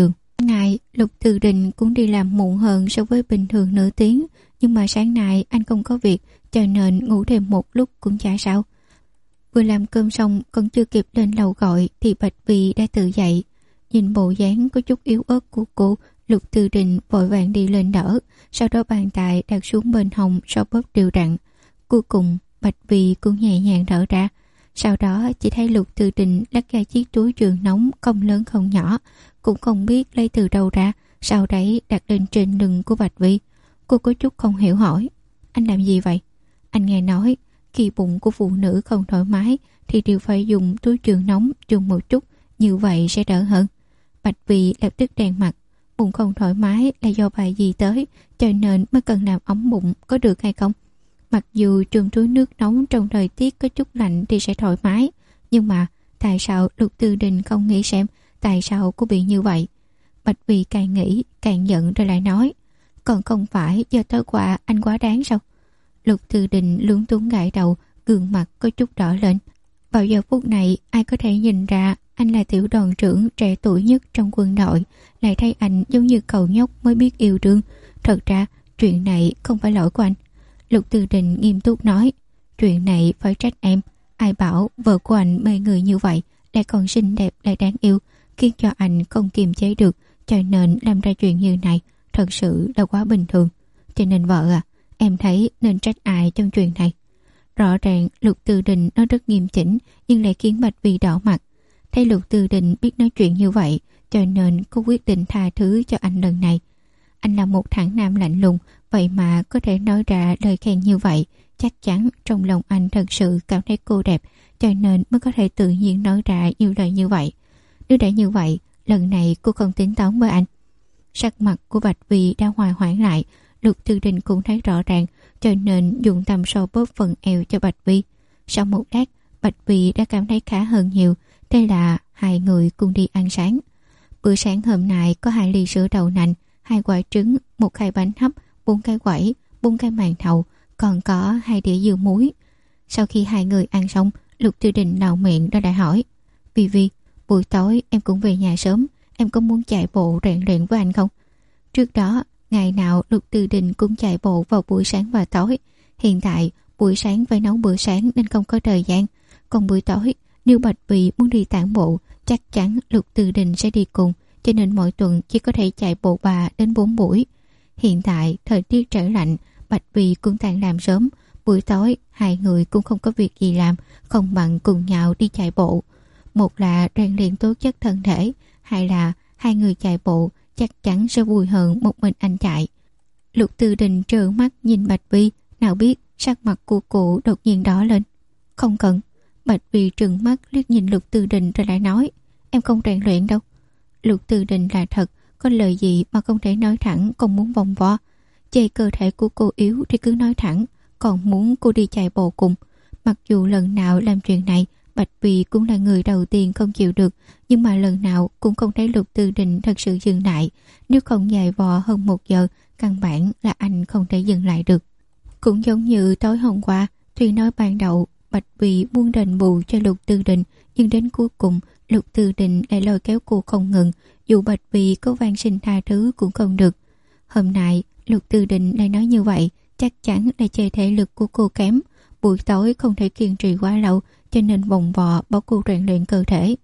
Ngày Lục Từ Đình cũng đi làm muộn hơn so với bình thường nửa tiếng, nhưng mà sáng nay anh không có việc, cho nên ngủ thêm một lúc cũng chả sao. Vừa làm cơm xong còn chưa kịp lên lầu gọi thì Bạch Vi đã tự dậy. Nhìn bộ dáng có chút yếu ớt của cô, Lục Từ Đình vội vàng đi lên đỡ, sau đó bàn tay đặt xuống bên hông so bóp đều đặn. Cuối cùng Bạch Vi cũng nhẹ nhàng thở ra. Sau đó chỉ thấy Lục Từ Đình lắc ra chiếc túi trường nóng không lớn không nhỏ, cũng không biết lấy từ đâu ra, sau đấy đặt lên trên lưng của Bạch Vi. Cô có chút không hiểu hỏi: anh làm gì vậy? Anh nghe nói khi bụng của phụ nữ không thoải mái thì đều phải dùng túi trường nóng dùng một chút, như vậy sẽ đỡ hơn. Bạch Vi lập tức đen mặt. Bụng không thoải mái là do bài gì tới, cho nên mới cần làm ấm bụng, có được hay không? Mặc dù trường túi nước nóng trong thời tiết có chút lạnh thì sẽ thoải mái, nhưng mà tại sao Lục Từ Đình không nghĩ xem tại sao cô bị như vậy? Bạch Vi càng nghĩ càng giận rồi lại nói: còn không phải do tối qua anh quá đáng sao? Lục Từ Đình lúng túng gãi đầu, gương mặt có chút đỏ lên. Vào giờ phút này ai có thể nhìn ra anh là tiểu đoàn trưởng trẻ tuổi nhất trong quân đội, lại thấy anh giống như cậu nhóc mới biết yêu đương. Thật ra chuyện này không phải lỗi của anh. Lục Từ Đình nghiêm túc nói: chuyện này phải trách em. Ai bảo vợ của anh mê người như vậy, lại còn xinh đẹp lại đáng yêu, khiến cho anh không kiềm chế được, cho nên làm ra chuyện như này. Thật sự là quá bình thường. Cho nên vợ à, em thấy nên trách ai trong chuyện này? Rõ ràng Lục Từ Đình nói rất nghiêm chỉnh, nhưng lại khiến Bạch Vi đỏ mặt. Thấy Lục Từ Đình biết nói chuyện như vậy, cho nên cô quyết định tha thứ cho anh lần này. Anh là một thằng nam lạnh lùng, vậy mà có thể nói ra lời khen như vậy, chắc chắn trong lòng anh thật sự cảm thấy cô đẹp, cho nên mới có thể tự nhiên nói ra nhiều lời như vậy. Nếu đã như vậy, lần này cô không tính toán với anh. Sắc mặt của Bạch Vi đã hòa hoãn lại. Lục Từ Đình cũng thấy rõ ràng, cho nên dùng tầm so bóp phần eo cho Bạch Vi. Sau một lát, Bạch Vi đã cảm thấy khá hơn nhiều. Thế là hai người cùng đi ăn sáng. Bữa sáng hôm nay có 2 ly sữa đậu nành, 2 quả trứng, 1 khay bánh hấp, 4 cái quẩy, 4 cái màn thầu, còn có 2 đĩa dưa muối. Sau khi hai người ăn xong, Lục Từ Đình nạo miệng rồi lại hỏi: Vi, buổi tối em cũng về nhà sớm, em có muốn chạy bộ rèn luyện với anh không? Trước đó ngày nào Lục Từ Đình cũng chạy bộ vào buổi sáng và tối. Hiện tại buổi sáng phải nấu bữa sáng nên không có thời gian, còn buổi tối nếu Bạch Vi muốn đi tản bộ, chắc chắn Lục Từ Đình sẽ đi cùng, cho nên mỗi tuần chỉ có thể chạy bộ 3 đến 4 buổi. Hiện tại thời tiết trở lạnh, Bạch Vi cũng tan làm sớm, buổi tối hai người cũng không có việc gì làm, không bằng cùng nhau đi chạy bộ. Một là rèn luyện tố chất thân thể, hai là hai người chạy bộ chắc chắn sẽ vui hơn một mình anh chạy. Lục Từ Đình trợn mắt nhìn Bạch Vi, nào biết sắc mặt của cô đột nhiên đỏ lên. Không cần. Bạch Vi trừng mắt liếc nhìn Lục Từ Đình rồi lại nói: em không rèn luyện đâu. Lục Từ Đình là thật, có lời gì mà không thể nói thẳng, còn muốn vòng vo. Chê cơ thể của cô yếu thì cứ nói thẳng, còn muốn cô đi chạy bộ cùng. Mặc dù lần nào làm chuyện này Bạch Vi cũng là người đầu tiên không chịu được, nhưng mà lần nào cũng không thấy Lục Từ Đình thật sự dừng lại. Nếu không dài vò hơn 1 giờ, căn bản là anh không thể dừng lại được. Cũng giống như tối hôm qua, tuy nói ban đầu Bạch Vi muốn đền bù cho Lục Từ Đình, nhưng đến cuối cùng Lục Từ Đình lại lôi kéo cô không ngừng, dù Bạch Vi có van xin tha thứ cũng không được. Hôm nay Lục Từ Đình lại nói như vậy, chắc chắn là chê thể lực của cô kém, buổi tối không thể kiên trì quá lâu, cho nên vòng vò bảo cô rèn luyện cơ thể.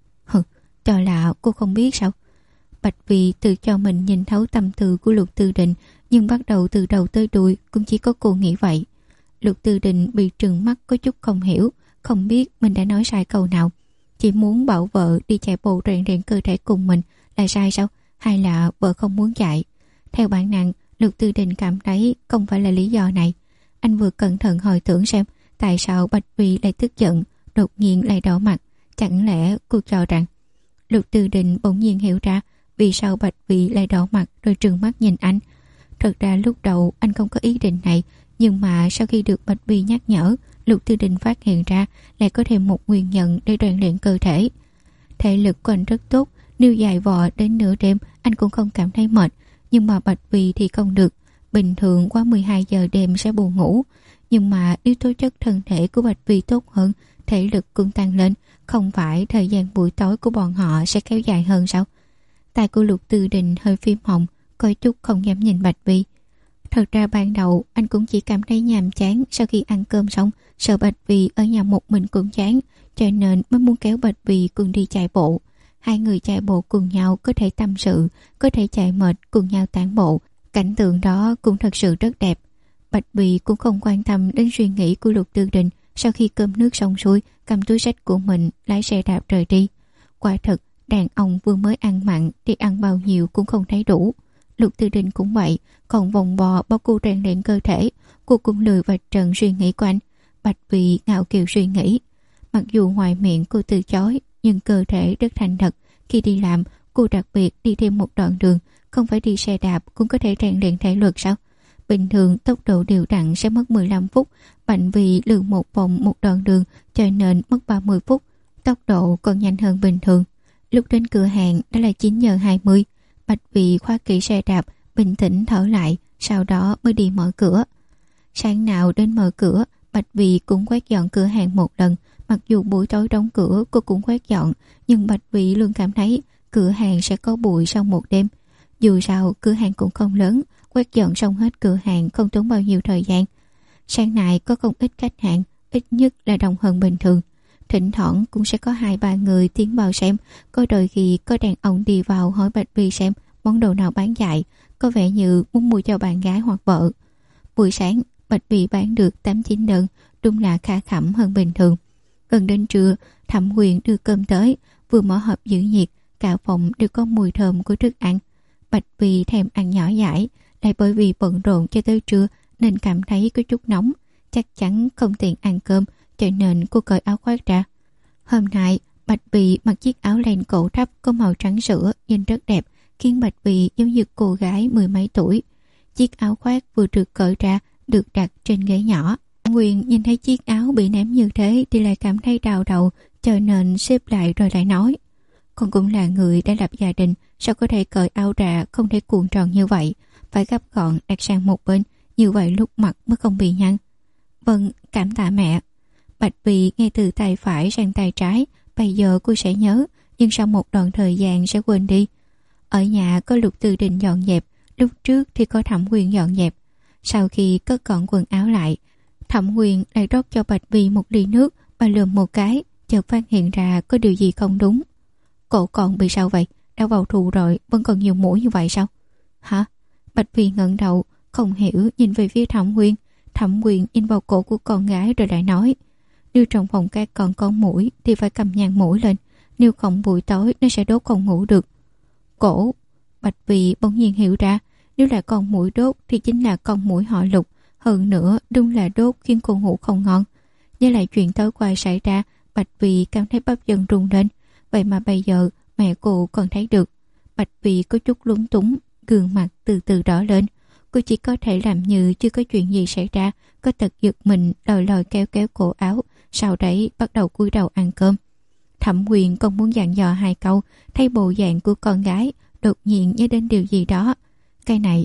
Cho là cô không biết sao? Bạch Vi tự cho mình nhìn thấu tâm tư của Lục Từ Đình, nhưng bắt đầu từ đầu tới đuôi cũng chỉ có cô nghĩ vậy. Lục Từ Đình bị trừng mắt có chút không hiểu, không biết mình đã nói sai câu nào. Chỉ muốn bảo vợ đi chạy bộ rèn luyện cơ thể cùng mình là sai sao? Hay là vợ không muốn chạy? Theo bản năng, Lục Từ Đình cảm thấy không phải là lý do này. Anh vừa cẩn thận hồi tưởng xem tại sao Bạch Vi lại tức giận, đột nhiên lại đỏ mặt. Chẳng lẽ cô cho rằng... Lục Từ Đình bỗng nhiên hiểu ra vì sao Bạch Vi lại đỏ mặt rồi trừng mắt nhìn anh. Thật ra lúc đầu anh không có ý định này, nhưng mà sau khi được Bạch Vi nhắc nhở, Lục Từ Đình phát hiện ra lại có thêm một nguyên nhân để rèn luyện cơ thể. Thể lực của anh rất tốt, nếu dài vò đến nửa đêm anh cũng không cảm thấy mệt, nhưng mà Bạch Vi thì không được. Bình thường qua 12 giờ đêm sẽ buồn ngủ, nhưng mà nếu tố chất thân thể của Bạch Vi tốt hơn, thể lực cũng tăng lên, không phải thời gian buổi tối của bọn họ sẽ kéo dài hơn sao? Tai của Lục Tư Đình hơi phím hồng, có chút không dám nhìn Bạch Vi. Thật ra ban đầu anh cũng chỉ cảm thấy nhàm chán sau khi ăn cơm xong, sợ Bạch Vi ở nhà một mình cũng chán, cho nên mới muốn kéo Bạch Vi cùng đi chạy bộ. Hai người chạy bộ cùng nhau có thể tâm sự, có thể chạy mệt cùng nhau tản bộ. Cảnh tượng đó cũng thật sự rất đẹp. Bạch Vi cũng không quan tâm đến suy nghĩ của Lục Tư Đình. Sau khi cơm nước xong xuôi, cầm túi xách của mình lái xe đạp rời đi. Quả thật, đàn ông vừa mới ăn mặn thì ăn bao nhiêu cũng không thấy đủ. Lục Tư Đình cũng vậy, còn vòng bò bao cô rèn luyện cơ thể. Cô cũng lười vạch trần suy nghĩ của anh. Bạch Vi ngạo kiều suy nghĩ. Mặc dù ngoài miệng cô từ chối, nhưng cơ thể rất thành thật. Khi đi làm, cô đặc biệt đi thêm một đoạn đường, không phải đi xe đạp cũng có thể rèn luyện thể lực sao? Bình thường tốc độ đều đặn sẽ mất 15 phút, Bạch Vi lượn một vòng một đoạn đường cho nên mất 30 phút, tốc độ còn nhanh hơn bình thường. Lúc đến cửa hàng đã là 9 giờ 20, Bạch Vi khóa kỹ xe đạp, bình tĩnh thở lại, sau đó mới đi mở cửa. Sáng nào đến mở cửa, Bạch Vi cũng quét dọn cửa hàng một lần. Mặc dù buổi tối đóng cửa cô cũng quét dọn, nhưng Bạch Vi luôn cảm thấy cửa hàng sẽ có bụi sau một đêm. Dù sao cửa hàng cũng không lớn, quét dọn xong hết cửa hàng không tốn bao nhiêu thời gian. Sáng nay có không ít khách hàng, ít nhất là đông hơn bình thường. Thỉnh thoảng cũng sẽ có 2-3 người tiến vào xem, có đôi khi có đàn ông đi vào hỏi Bạch Vi xem món đồ nào bán chạy, có vẻ như muốn mua cho bạn gái hoặc vợ. Buổi sáng, Bạch Vi bán được 8-9 đơn, đúng là khá khẩm hơn bình thường. Gần đến trưa, Thẩm Huyền đưa cơm tới, vừa mở hộp giữ nhiệt, cả phòng đều có mùi thơm của thức ăn. Bạch Vi thèm ăn nhỏ dãi, lại bởi vì bận rộn cho tới trưa nên cảm thấy có chút nóng, chắc chắn không tiện ăn cơm, cho nên cô cởi áo khoác ra. Hôm nay, Bạch Vi mặc chiếc áo len cổ thấp có màu trắng sữa, nhìn rất đẹp, khiến Bạch Vi giống như cô gái 10 mấy tuổi. Chiếc áo khoác vừa được cởi ra, được đặt trên ghế nhỏ. Nguyên nhìn thấy chiếc áo bị ném như thế thì lại cảm thấy đau đầu, cho nên xếp lại rồi lại nói: con cũng là người đã lập gia đình, sao có thể cởi áo ra không thể cuộn tròn như vậy, phải gấp gọn đặt sang một bên, như vậy lúc mặc mới không bị nhăn. Vâng, cảm tạ mẹ. Bạch Vi nghe từ tay phải sang tay trái, bây giờ cô sẽ nhớ, nhưng sau một đoạn thời gian sẽ quên đi. Ở nhà có Lục Tư Đình dọn dẹp, lúc trước thì có Thẩm Huyền dọn dẹp. Sau khi cất gọn quần áo lại, Thẩm Huyền lại rót cho Bạch Vi một ly nước, bà lườm một cái, chợt phát hiện ra có điều gì không đúng. Cổ còn bị sao vậy? Đã vào tù rồi, vẫn còn nhiều mũi như vậy sao? Hả? Bạch Vi ngẩng đầu, không hiểu nhìn về phía Thẩm Huyền. Thẩm Huyền nhìn vào cổ của con gái rồi lại nói: nếu trong phòng các còn con muỗi thì phải cầm nhang mũi lên, nếu không buổi tối nó sẽ đốt con ngủ được. Cổ. Bạch Vi bỗng nhiên hiểu ra, nếu là con muỗi đốt thì chính là con muỗi họ Lục, hơn nữa đúng là đốt khiến cô ngủ không ngon. Nhớ lại chuyện tối qua xảy ra, Bạch Vi cảm thấy bắp chân rung lên, vậy mà bây giờ mẹ cô còn thấy được. Bạch Vi có chút lúng túng, gương mặt từ từ đỏ lên. Cô chỉ có thể làm như chưa có chuyện gì xảy ra, có tật giật mình lòi lòi kéo kéo cổ áo, sau đấy bắt đầu cúi đầu ăn cơm. Thẩm Huyền còn muốn dặn dò 2 câu, thấy bộ dạng của con gái, đột nhiên nhớ đến điều gì đó. Cái này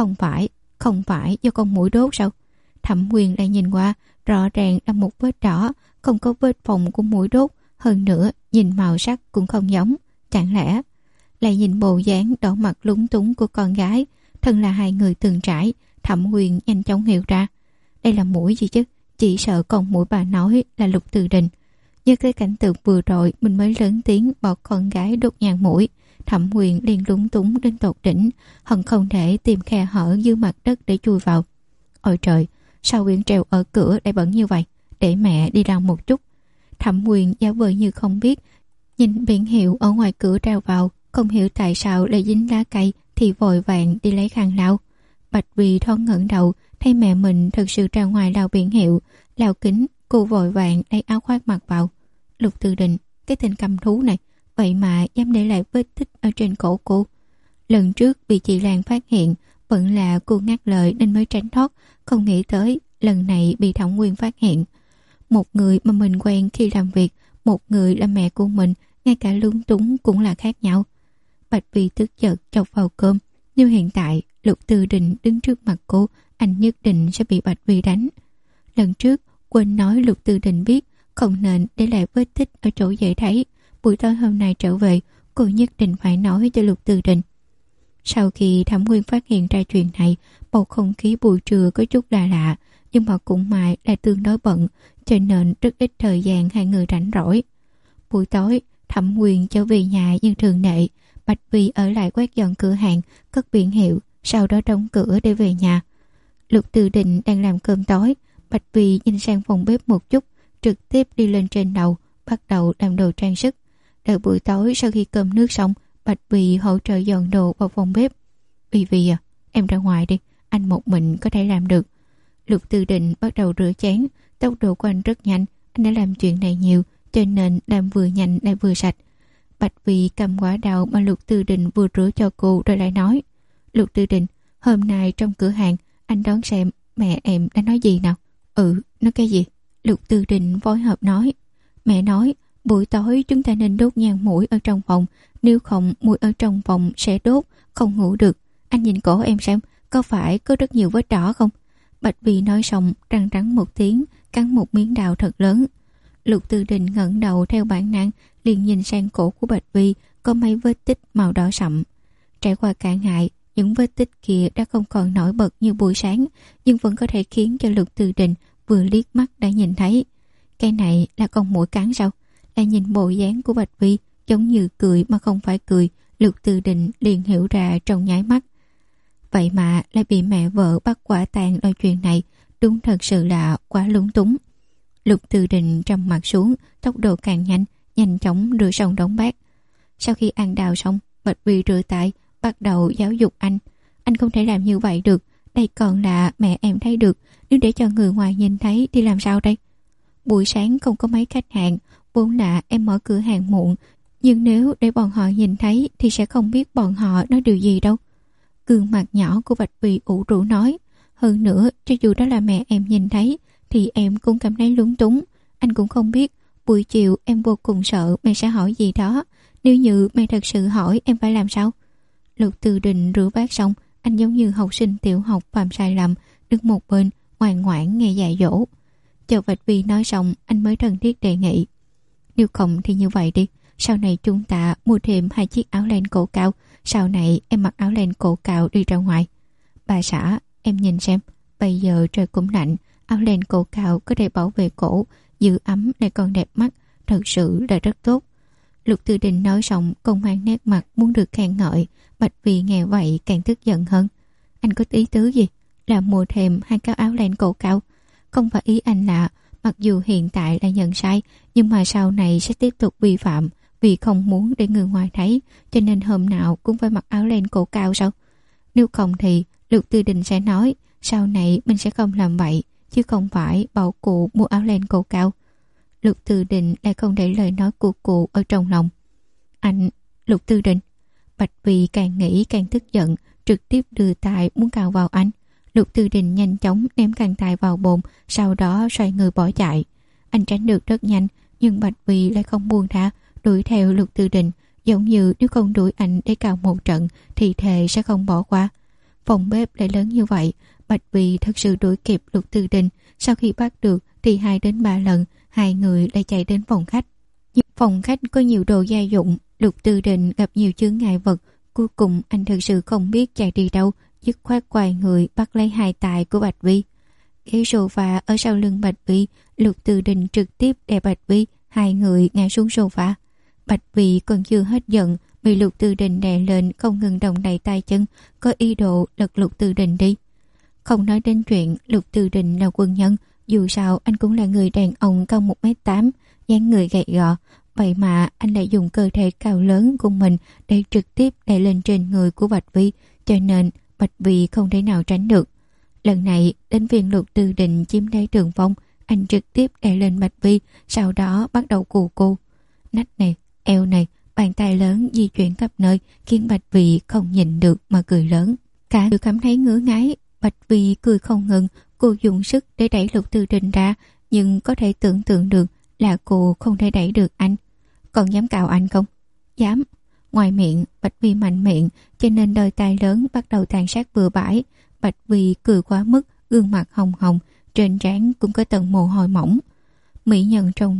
không phải do con muỗi đốt sao? Thẩm Huyền lại nhìn qua, rõ ràng là một vết đỏ, không có vết phồng của muỗi đốt, hơn nữa nhìn màu sắc cũng không giống. Chẳng lẽ lại nhìn bộ dáng đỏ mặt lúng túng của con gái, thân là 2 người từng trải, Thẩm Huyền nhanh chóng hiểu ra. Đây là muỗi gì chứ? Chỉ sợ con muỗi bà nói là Lục Tư Đình. Nhớ tới cảnh tượng vừa rồi mình mới lớn tiếng bỏ con gái đốt nhang mũi. Thẩm Huyền liền lúng túng đến tột đỉnh, hận không thể tìm khe hở dưới mặt đất để chui vào. Ôi trời, sao Huyền treo ở cửa lại bẩn như vậy? Để mẹ đi ra một chút. Thẩm Huyền giả vờ như không biết, nhìn biển hiệu ở ngoài cửa treo vào, không hiểu tại sao lại dính lá cây thì vội vàng đi lấy khăn lau. Bạch Vi thoáng ngẩng đầu, thấy mẹ mình thật sự ra ngoài lau biển hiệu, lau kính, cô vội vàng lấy áo khoác mặc vào. Lục Tư Đình, cái tên cầm thú này, vậy mà dám để lại vết tích ở trên cổ cô. Lần trước bị chị Lan phát hiện, vẫn là cô ngắt lời nên mới tránh thoát, không nghĩ tới lần này bị Thẩm Huyền phát hiện. Một người mà mình quen khi làm việc, một người là mẹ của mình, ngay cả lúng túng cũng là khác nhau. Bạch Vi tức giận chọc vào cơm. Nếu hiện tại Lục Tư Đình đứng trước mặt cô, anh nhất định sẽ bị Bạch Vi đánh. Lần trước quên nói Lục Tư Đình biết không nên để lại vết tích ở chỗ dễ thấy. Buổi tối hôm nay trở về, cô nhất định phải nói cho Lục Tư Đình. Sau khi Thẩm Nguyên phát hiện ra chuyện này, bầu không khí buổi trưa có chút lạ lạ, nhưng mà cũng may là tương đối bận, cho nên rất ít thời gian hai người rảnh rỗi. Buổi tối, Thẩm Nguyên trở về nhà như thường lệ, Bạch Vi ở lại quét dọn cửa hàng, cất biển hiệu, sau đó đóng cửa để về nhà. Lục Tư Đình đang làm cơm tối, Bạch Vi nhìn sang phòng bếp một chút, trực tiếp đi lên trên lầu, bắt đầu làm đồ trang sức. Đợi buổi tối sau khi cơm nước xong, Bạch Vi hỗ trợ dọn đồ vào phòng bếp. Vi à, em ra ngoài đi, anh một mình có thể làm được. Lục Tư Đình bắt đầu rửa chén, tốc độ của anh rất nhanh, anh đã làm chuyện này nhiều, cho nên làm vừa nhanh lại vừa sạch. Bạch Vi cầm quả đào mà Lục Tư Đình vừa rửa cho cô rồi lại nói: Lục Tư Đình, hôm nay trong cửa hàng anh đón xem mẹ em đã nói gì nào. Nói cái gì? Lục Tư Đình phối hợp nói: Mẹ nói buổi tối chúng ta nên đốt nhang mũi ở trong phòng, nếu không mũi ở trong phòng sẽ đốt, không ngủ được. Anh nhìn cổ em xem, có phải có rất nhiều vết đỏ không? Bạch Vi nói xong răng rắn một tiếng, cắn một miếng đào thật lớn. Lục Tư Đình ngẩng đầu theo bản năng, liền nhìn sang cổ của Bạch Vi, có mấy vết tích màu đỏ sậm. Trải qua cả ngày, những vết tích kia đã không còn nổi bật như buổi sáng, nhưng vẫn có thể khiến cho Lục Tư Đình vừa liếc mắt đã nhìn thấy. Cái này là con muỗi cắn sao? Lại nhìn bộ dáng của Bạch Vi giống như cười mà không phải cười, Lục Tư Đình liền hiểu ra trong nháy mắt. Vậy mà lại bị mẹ vợ bắt quả tang ở chuyện này, đúng thật sự là quá lúng túng. Lục Tư Đình trầm mặt xuống, tốc độ càng nhanh, nhanh chóng rửa xong đống bát. Sau khi ăn đào xong, Bạch Vi rửa tay, bắt đầu giáo dục anh. Anh không thể làm như vậy được, đây còn là mẹ em thấy được, nếu để cho người ngoài nhìn thấy thì làm sao đây? Buổi sáng không có mấy khách hàng, vốn là em mở cửa hàng muộn, nhưng nếu để bọn họ nhìn thấy thì sẽ không biết bọn họ nói điều gì đâu. Gương mặt nhỏ của Bạch Vi ủ rũ nói: Hơn nữa, cho dù đó là mẹ em nhìn thấy thì em cũng cảm thấy lúng túng. Anh cũng không biết, buổi chiều em vô cùng sợ mẹ sẽ hỏi gì đó. Nếu như mẹ thật sự hỏi em phải làm sao? Lục Tư Đình rửa bát xong, anh giống như học sinh tiểu học phạm sai lầm, đứng một bên ngoan ngoãn nghe dạy dỗ. Chờ Bạch Vi nói xong, anh mới thân thiết đề nghị: Nếu không thì như vậy đi, sau này chúng ta mua thêm 2 chiếc áo len cổ cao, sau này em mặc áo len cổ cao đi ra ngoài. Bà xã, em nhìn xem, bây giờ trời cũng lạnh, áo len cổ cao có thể bảo vệ cổ, giữ ấm lại còn đẹp mắt, thật sự là rất tốt. Lục Tư Đình nói xong còn mang nét mặt muốn được khen ngợi. Bạch Vi nghe vậy càng tức giận hơn. Anh có ý tứ gì? Là mua thêm 2 cái áo len cổ cao? Không phải ý anh là mặc dù hiện tại là nhận sai, nhưng mà sau này sẽ tiếp tục vi phạm, vì không muốn để người ngoài thấy, cho nên hôm nào cũng phải mặc áo len cổ cao sao? Nếu không thì Lục Tư Đình sẽ nói sau này mình sẽ không làm vậy, chứ không phải bảo cụ mua áo len cổ cao. Lục Tư Đình lại không để lời nói của cụ ở trong lòng. Anh, Lục Tư Đình. Bạch Vi càng nghĩ càng tức giận, trực tiếp đưa tay muốn cào vào anh. Lục Tư Đình nhanh chóng ném khăn tay vào bồn, sau đó xoay người bỏ chạy. Anh tránh được rất nhanh, nhưng Bạch Vi lại không buông tha, đuổi theo Lục Tư Đình, giống như nếu không đuổi anh để cào một trận thì thề sẽ không bỏ qua. Phòng bếp lại lớn như vậy, Bạch Vi thật sự đuổi kịp Lục Tư Đình. Sau khi bắt được thì 2 đến 3 lần, hai người lại chạy đến phòng khách. Phòng khách có nhiều đồ gia dụng, Lục Tư Đình gặp nhiều chướng ngại vật. Cuối cùng anh thật sự không biết chạy đi đâu, dứt khoát quay người bắt lấy 2 tay của Bạch Vi. Ghế sofa ở sau lưng Bạch Vi, Lục Tư Đình trực tiếp đè Bạch Vi, 2 người ngã xuống sofa. Bạch Vi còn chưa hết giận, bị Lục Tư Đình đè lên, không ngừng động đậy tay chân, có ý đồ lật Lục Tư Đình đi. Không nói đến chuyện Lục Tư Đình là quân nhân, dù sao anh cũng là người đàn ông cao 1m8, dáng người gầy gò, vậy mà anh lại dùng cơ thể cao lớn của mình để trực tiếp đè lên trên người của Bạch Vi, cho nên Bạch Vi không thể nào tránh được. Lần này đến phiên Lục Tư Đình chiếm lấy đường phong, anh trực tiếp đè lên Bạch Vi, sau đó bắt đầu cù cô. Nách này, eo này, bàn tay lớn di chuyển khắp nơi, khiến Bạch Vi không nhìn được mà cười lớn. Cả người cảm thấy ngứa ngáy, Bạch Vi cười không ngừng. Cô dùng sức để đẩy Lục Tư Đình ra, nhưng có thể tưởng tượng được là cô không thể đẩy được anh. Còn dám cào anh không? Dám. Ngoài miệng, Bạch Vi mạnh miệng, cho nên đôi tay lớn bắt đầu tàn sát bừa bãi. Bạch Vi cười quá mức, gương mặt hồng hồng, trên trán cũng có tầng mồ hôi mỏng. Mỹ nhân trong ngực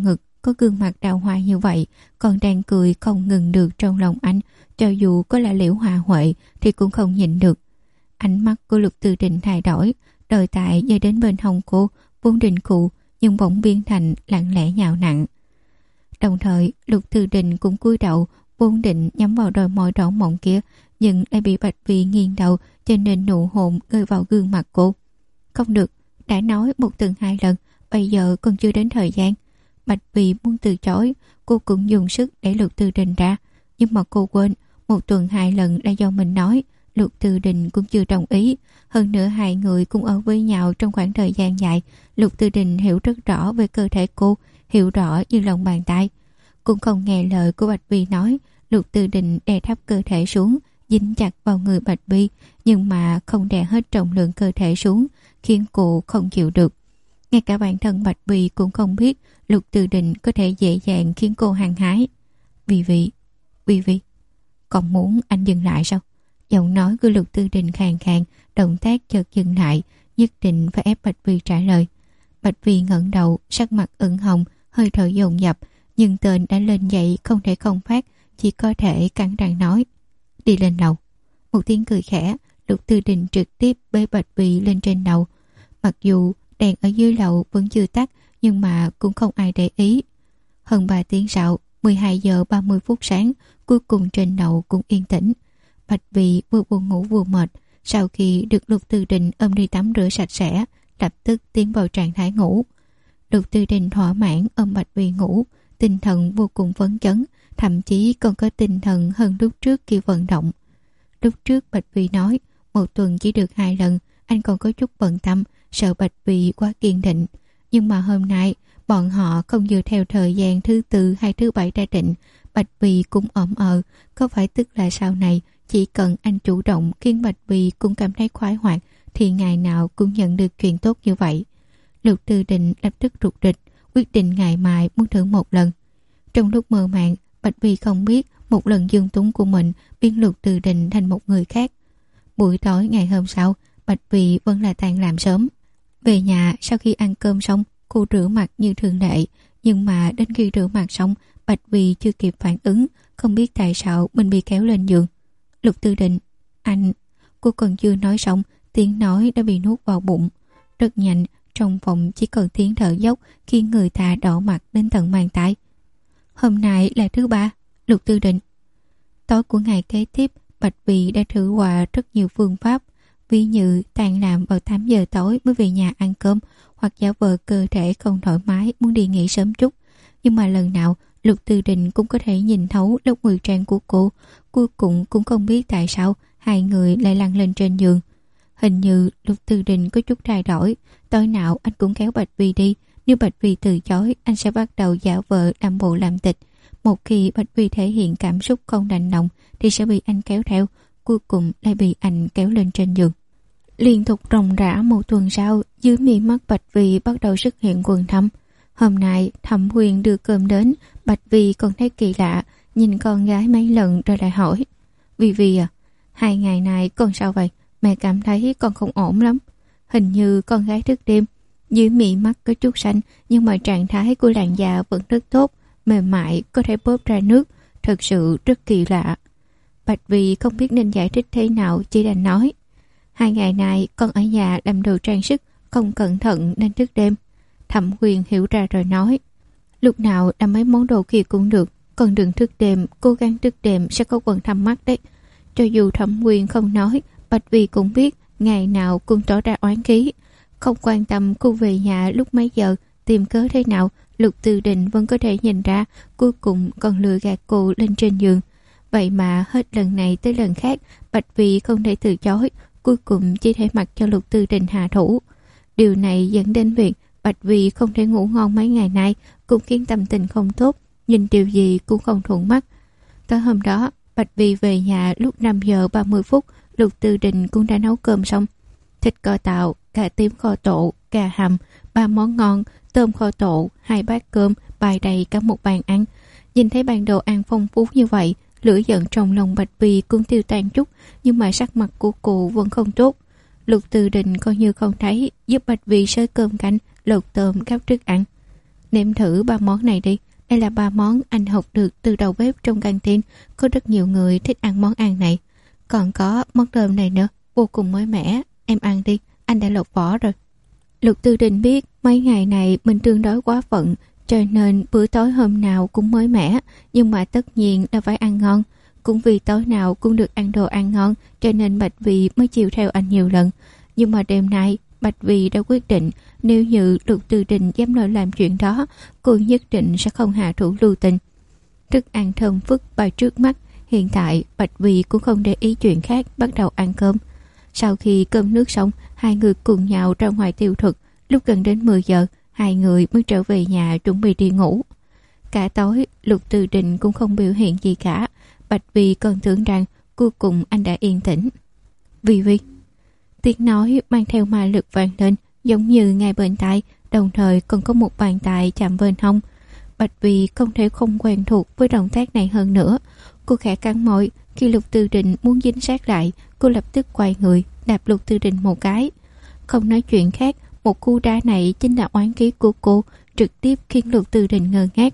có gương mặt đào hoa như vậy, còn đang cười không ngừng được trong lòng anh, cho dù có là Liễu Hoa Huệ thì cũng không nhịn được. Ánh mắt của Lục Tư Đình thay đổi, đôi tay giơ đến bên hông cô, vốn định khụ nhưng bỗng biến thành lặng lẽ nhào nặn. Đồng thời Lục Tư Đình cũng cúi đầu, vốn định nhắm vào đôi môi đỏ mọng kia, nhưng lại bị Bạch Vi nghiêng đầu, cho nên nụ hôn rơi vào gương mặt cô. Không được, đã nói một tuần 2 lần, bây giờ còn chưa đến thời gian. Bạch Vi muốn từ chối, cô cũng dùng sức đẩy Lục Tư Đình ra, nhưng mà cô quên một tuần 2 lần là do mình nói. Lục Tư Đình cũng chưa đồng ý. Hơn nữa hai người cũng ở với nhau trong khoảng thời gian dài. Lục Tư Đình hiểu rất rõ về cơ thể cô, hiểu rõ như lòng bàn tay. Cũng không nghe lời của Bạch Vi nói. Lục Tư Đình đè thấp cơ thể xuống, dính chặt vào người Bạch Vi, nhưng mà không đè hết trọng lượng cơ thể xuống, khiến cô không chịu được. Ngay cả bản thân Bạch Vi cũng không biết Lục Tư Đình có thể dễ dàng khiến cô hăng hái. Vi, còn muốn anh dừng lại sao? Giọng nói của Lục Tư Đình khàn khàn, động tác chợt dừng lại, nhất định phải ép Bạch Vi trả lời. Bạch Vi ngẩng đầu, sắc mặt ửng hồng, hơi thở dồn dập, nhưng tên đã lên dậy không thể không phát, chỉ có thể cắn răng nói: đi lên lầu. Một tiếng cười khẽ, Lục Tư Đình trực tiếp bế Bạch Vi lên trên lầu. Mặc dù đèn ở dưới lầu vẫn chưa tắt, nhưng mà cũng không ai để ý. Hơn 3 tiếng sau, 12 giờ 30 phút sáng, cuối cùng trên lầu cũng yên tĩnh. Bạch Vi vừa buồn ngủ vừa mệt, sau khi được Lục Tư Đình ôm đi tắm rửa sạch sẽ, lập tức tiến vào trạng thái ngủ. Lục Tư Đình thỏa mãn ôm Bạch Vi ngủ, tinh thần vô cùng phấn chấn, thậm chí còn có tinh thần hơn lúc trước khi vận động. Lúc trước Bạch Vi nói một tuần chỉ được 2 lần, anh còn có chút bận tâm, sợ Bạch Vi quá kiên định. Nhưng mà hôm nay bọn họ không dựa theo thời gian thứ tư hay thứ bảy ra định. Bạch Vi cũng ổm có phải tức là sau này chỉ cần anh chủ động khiến Bạch Vi cũng cảm thấy khoái hoạt thì ngày nào cũng nhận được chuyện tốt như vậy. Lục Tư Đình lập tức rụt rịch, quyết định ngày mai muốn thử một lần. Trong lúc mơ màng, Bạch Vi không biết một lần dương túng của mình biến Lục Tư Đình thành một người khác. Buổi tối ngày hôm sau, Bạch Vi vẫn là tan làm sớm. Về nhà sau khi ăn cơm xong, cô rửa mặt như thường lệ, nhưng mà đến khi rửa mặt xong, Bạch Vi chưa kịp phản ứng, không biết tại sao mình bị kéo lên giường. Lục Tư Đình, anh... Cô còn chưa nói xong, tiếng nói đã bị nuốt vào bụng. Rất nhanh, trong phòng chỉ còn tiếng thở dốc khiến người ta đỏ mặt đến tận mang tay. Hôm nay là thứ ba, Lục Tư Đình. Tối của ngày kế tiếp, Bạch Vi đã thử qua rất nhiều phương pháp, ví như tan làm vào 8 giờ tối mới về nhà ăn cơm, hoặc giả vờ cơ thể không thoải mái muốn đi nghỉ sớm chút. Nhưng mà lần nào Lục Tư Đình cũng có thể nhìn thấu lớp ngụy trang của cô. Cuối cùng cũng không biết tại sao hai người lại lăn lên trên giường. Hình như Lục Tư Đình có chút thay đổi. Tối nào anh cũng kéo Bạch Vi đi. Nếu Bạch Vi từ chối, anh sẽ bắt đầu giả vờ làm bộ làm tịch. Một khi Bạch Vi thể hiện cảm xúc không đành lòng thì sẽ bị anh kéo theo, cuối cùng lại bị anh kéo lên trên giường. Liên tục ròng rã một tuần sau, dưới mí mắt Bạch Vi bắt đầu xuất hiện quầng thâm. Hôm nay Thẩm Huyền đưa cơm đến, Bạch Vi còn thấy kỳ lạ, nhìn con gái mấy lần rồi lại hỏi: Vi à, 2 ngày nay con sao vậy? Mẹ cảm thấy con không ổn lắm. Hình như con gái thức đêm. Dưới mí mắt có chút xanh, nhưng mà trạng thái của làn da vẫn rất tốt, mềm mại, có thể bóp ra nước, thật sự rất kỳ lạ. Bạch Vi không biết nên giải thích thế nào, chỉ đành nói: 2 ngày nay con ở nhà làm đồ trang sức, không cẩn thận nên thức đêm. Thẩm Huyền hiểu ra rồi nói: lúc nào làm mấy món đồ kia cũng được, còn đừng thức đêm, cố gắng thức đêm sẽ có quầng thâm mắt đấy. Cho dù Thẩm Huyền không nói, Bạch Vi cũng biết, ngày nào cũng tỏ ra oán khí. Không quan tâm cô về nhà lúc mấy giờ, tìm cớ thế nào, Lục Tư Đình vẫn có thể nhìn ra, cuối cùng còn lừa gạt cô lên trên giường. Vậy mà hết lần này tới lần khác, Bạch Vi không thể từ chối, cuối cùng chỉ thể mặc cho Lục Tư Đình hạ thủ. Điều này dẫn đến việc Bạch Vi không thể ngủ ngon mấy ngày nay, cũng khiến tâm tình không tốt, nhìn điều gì cũng không thuận mắt. Tới hôm đó, Bạch Vi về nhà lúc 5 giờ 30 phút, Lục Tư Đình cũng đã nấu cơm xong. Thịt kho tàu, cà tím kho tộ, cà hầm, 3 món ngon, tôm kho tộ, 2 bát cơm, bày đầy cả một bàn ăn. Nhìn thấy bàn đồ ăn phong phú như vậy, lửa giận trong lòng Bạch Vi cũng tiêu tan chút, nhưng mà sắc mặt của cô vẫn không tốt. Lục Tư Đình coi như không thấy, giúp Bạch Vi xới cơm canh, lột tôm, gắp thức ăn. Nếm thử 3 món này đi, Đây là 3 món anh học được từ đầu bếp trong căng tin. Có rất nhiều người thích ăn món ăn này. Còn có món cơm này nữa, vô cùng mới mẻ. Em ăn đi, anh đã lột vỏ rồi. Lục Tư Đình biết mấy ngày này mình tương đối quá phận, cho nên bữa tối hôm nào cũng mới mẻ. Nhưng mà tất nhiên là phải ăn ngon. Cũng vì tối nào cũng được ăn đồ ăn ngon, cho nên Bạch Vì mới chiều theo anh nhiều lần. Nhưng mà đêm nay Bạch Vì đã quyết định, nếu như Lục Tư Đình dám nói làm chuyện đó, cô nhất định sẽ không hạ thủ lưu tình. Thức ăn thơm phức bày trước mắt. Hiện tại Bạch Vì cũng không để ý chuyện khác, bắt đầu ăn cơm. Sau khi cơm nước xong, hai người cùng nhau ra ngoài tiêu thực. Lúc gần đến 10 giờ, hai người mới trở về nhà chuẩn bị đi ngủ. Cả tối Lục Tư Đình cũng không biểu hiện gì cả. Bạch Vì còn tưởng rằng cuối cùng anh đã yên tĩnh. Vi, tiếng nói mang theo ma lực vang lên, giống như ngay bên tai, đồng thời còn có một bàn tay chạm bên hông. Bạch Vì không thể không quen thuộc với động tác này hơn nữa. Cô khẽ cắn môi. Khi Lục Tư Đình muốn dính sát lại, cô lập tức quay người đạp Lục Tư Đình một cái. Không nói chuyện khác, một cú đá này chính là oán khí của cô, trực tiếp khiến Lục Tư Đình ngơ ngác.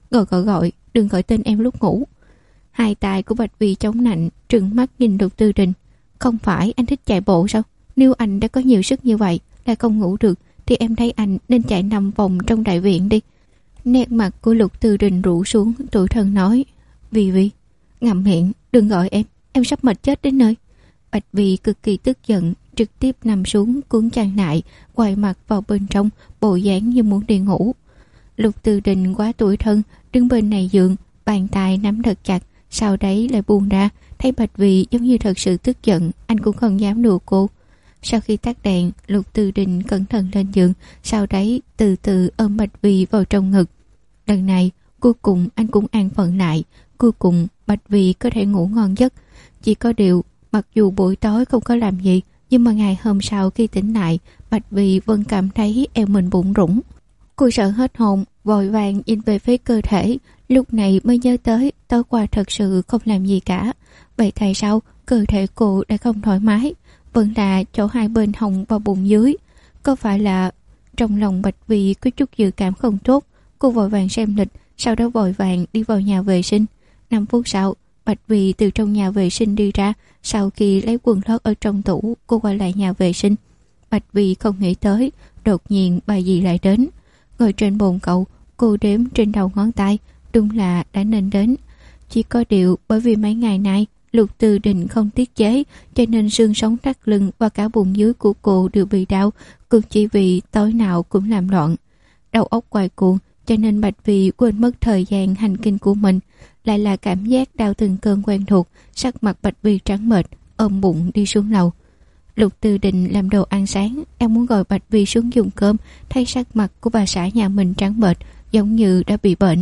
Gọi, đừng gọi tên em lúc ngủ. Hai tay của Bạch Vì chống nạnh, trừng mắt nhìn Lục Tư Đình. Không phải anh thích chạy bộ sao? Nếu anh đã có nhiều sức như vậy lại không ngủ được, thì em thấy anh nên chạy 5 vòng trong đại viện đi. Nét mặt của Lục Tư Đình rũ xuống, tủi thân nói. Vi, ngậm miệng, đừng gọi em sắp mệt chết đến nơi. Bạch Vì cực kỳ tức giận, trực tiếp nằm xuống cuốn chăn lại, quay mặt vào bên trong, bộ dáng như muốn đi ngủ. Lục Tư Đình quá tủi thân, đứng bên này giường, bàn tay nắm thật chặt, sau đấy lại buông ra. Thấy Bạch Vì giống như thật sự tức giận, anh cũng không dám đùa cô. Sau khi tắt đèn, Lục Tư Đình cẩn thận lên giường, sau đấy từ từ ôm Bạch Vì vào trong ngực. Lần này cuối cùng anh cũng an phận lại. Cuối cùng Bạch Vì có thể ngủ ngon giấc. Chỉ có điều, mặc dù buổi tối không có làm gì, nhưng mà ngày hôm sau khi tỉnh lại, Bạch Vì vẫn cảm thấy eo mình bụng rủng. Cô sợ hết hồn, vội vàng nhìn về phía cơ thể. Lúc này mới nhớ tới tối qua thật sự không làm gì cả. Vậy tại sao cơ thể cô đã không thoải mái? Vẫn là chỗ hai bên hông và bụng dưới. Có phải là trong lòng Bạch Vì có chút dự cảm không tốt? Cô vội vàng xem lịch, sau đó vội vàng đi vào nhà vệ sinh. 5 phút sau, Bạch Vì từ trong nhà vệ sinh đi ra. Sau khi lấy quần lót ở trong tủ, cô quay lại nhà vệ sinh. Bạch Vì không nghĩ tới, đột nhiên bà dì lại đến. Ngồi trên bồn cầu, cô đếm trên đầu ngón tay, đúng là đã nên đến. Chỉ có điều bởi vì mấy ngày nay Lục Tư Đình không tiết chế, cho nên xương sống thắt lưng và cả bụng dưới của cô đều bị đau. Cũng chỉ vì tối nào cũng làm loạn, đầu óc quay cuồng, cho nên Bạch Vì quên mất thời gian hành kinh của mình. Lại là cảm giác đau từng cơn quen thuộc. Sắc mặt Bạch Vì trắng bệch, ôm bụng đi xuống lầu. Lục Tư Đình làm đồ ăn sáng, em muốn gọi Bạch Vi xuống dùng cơm, thấy sắc mặt của bà xã nhà mình trắng bệch, giống như đã bị bệnh.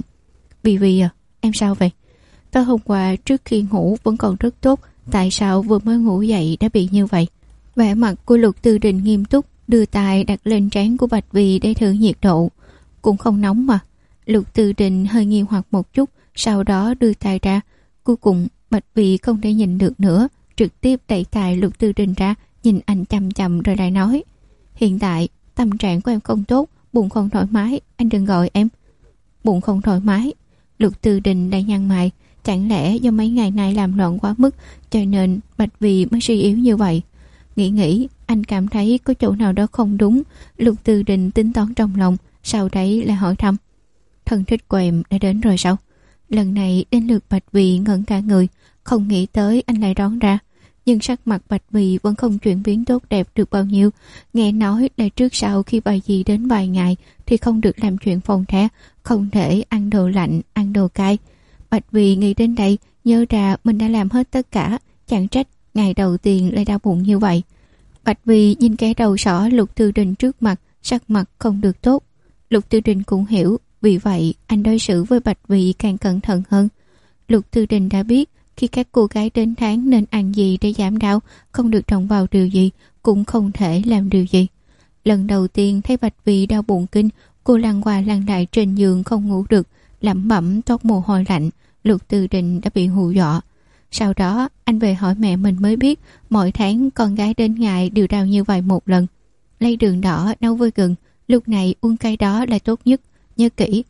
Vi à, em sao vậy? Tối hôm qua trước khi ngủ vẫn còn rất tốt, tại sao vừa mới ngủ dậy đã bị như vậy? Vẻ mặt của Lục Tư Đình nghiêm túc, đưa tay đặt lên trán của Bạch Vi để thử nhiệt độ. Cũng không nóng mà. Lục Tư Đình hơi nghi hoặc một chút, sau đó đưa tay ra. Cuối cùng Bạch Vi không thể nhìn được nữa, trực tiếp đẩy tay Lục Tư Đình ra, nhìn anh chằm chằm rồi lại nói: hiện tại tâm trạng của em không tốt, bụng không thoải mái, anh đừng gọi em. Bụng không thoải mái? Lục Tư Đình đã nhăn mày. Chẳng lẽ do mấy ngày nay làm loạn quá mức, cho nên Bạch Vi mới suy yếu như vậy? Nghĩ anh cảm thấy có chỗ nào đó không đúng. Lục Tư Đình tính toán trong lòng, sau đấy lại hỏi thăm: thân thích của em đã đến rồi sao? Lần này đến lượt Bạch Vi ngẩn cả người, không nghĩ tới anh lại đón ra. Nhưng sắc mặt Bạch Vi vẫn không chuyển biến tốt đẹp được bao nhiêu. Nghe nói là trước sau khi bà dì đến vài ngày thì không được làm chuyện phòng the, không thể ăn đồ lạnh, ăn đồ cay. Bạch Vi nghĩ đến đây, nhớ ra mình đã làm hết tất cả, chẳng trách ngày đầu tiên lại đau bụng như vậy. Bạch Vi nhìn cái đầu sỏ Lục Tư Đình trước mặt, sắc mặt không được tốt. Lục Tư Đình cũng hiểu, vì vậy anh đối xử với Bạch Vi càng cẩn thận hơn. Lục Tư Đình đã biết khi các cô gái đến tháng nên ăn gì để giảm đau, không được động vào điều gì, cũng không thể làm điều gì. Lần đầu tiên thấy Bạch Vi đau bụng kinh, cô lăn qua lăn lại trên giường không ngủ được, lẩm bẩm toát mồ hôi lạnh. Lục Tư Đình đã bị hù dọa. Sau đó anh về hỏi mẹ mình mới biết, mỗi tháng con gái đến ngày đều đau như vậy một lần. Lấy đường đỏ nấu với gừng, lúc này uống cái đó là tốt nhất. Nhớ kỹ,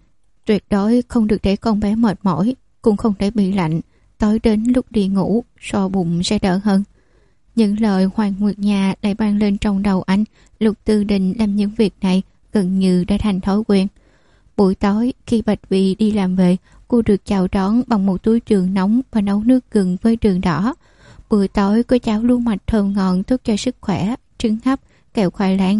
Tuyệt đối không được để con bé mệt mỏi, cũng không để bị lạnh. Tối đến lúc đi ngủ, so bụng sẽ đỡ hơn. Những lời Hoàng Nguyệt Nha lại vang lên trong đầu anh. Lục Tư Đình làm những việc này gần như đã thành thói quen. Buổi tối khi Bạch Vi đi làm về, cô được chào đón bằng một túi trường nóng và nấu nước gừng với đường đỏ. Bữa tối có cháo lúa mạch thơm ngon tốt cho sức khỏe, trứng hấp, kẹo khoai lang,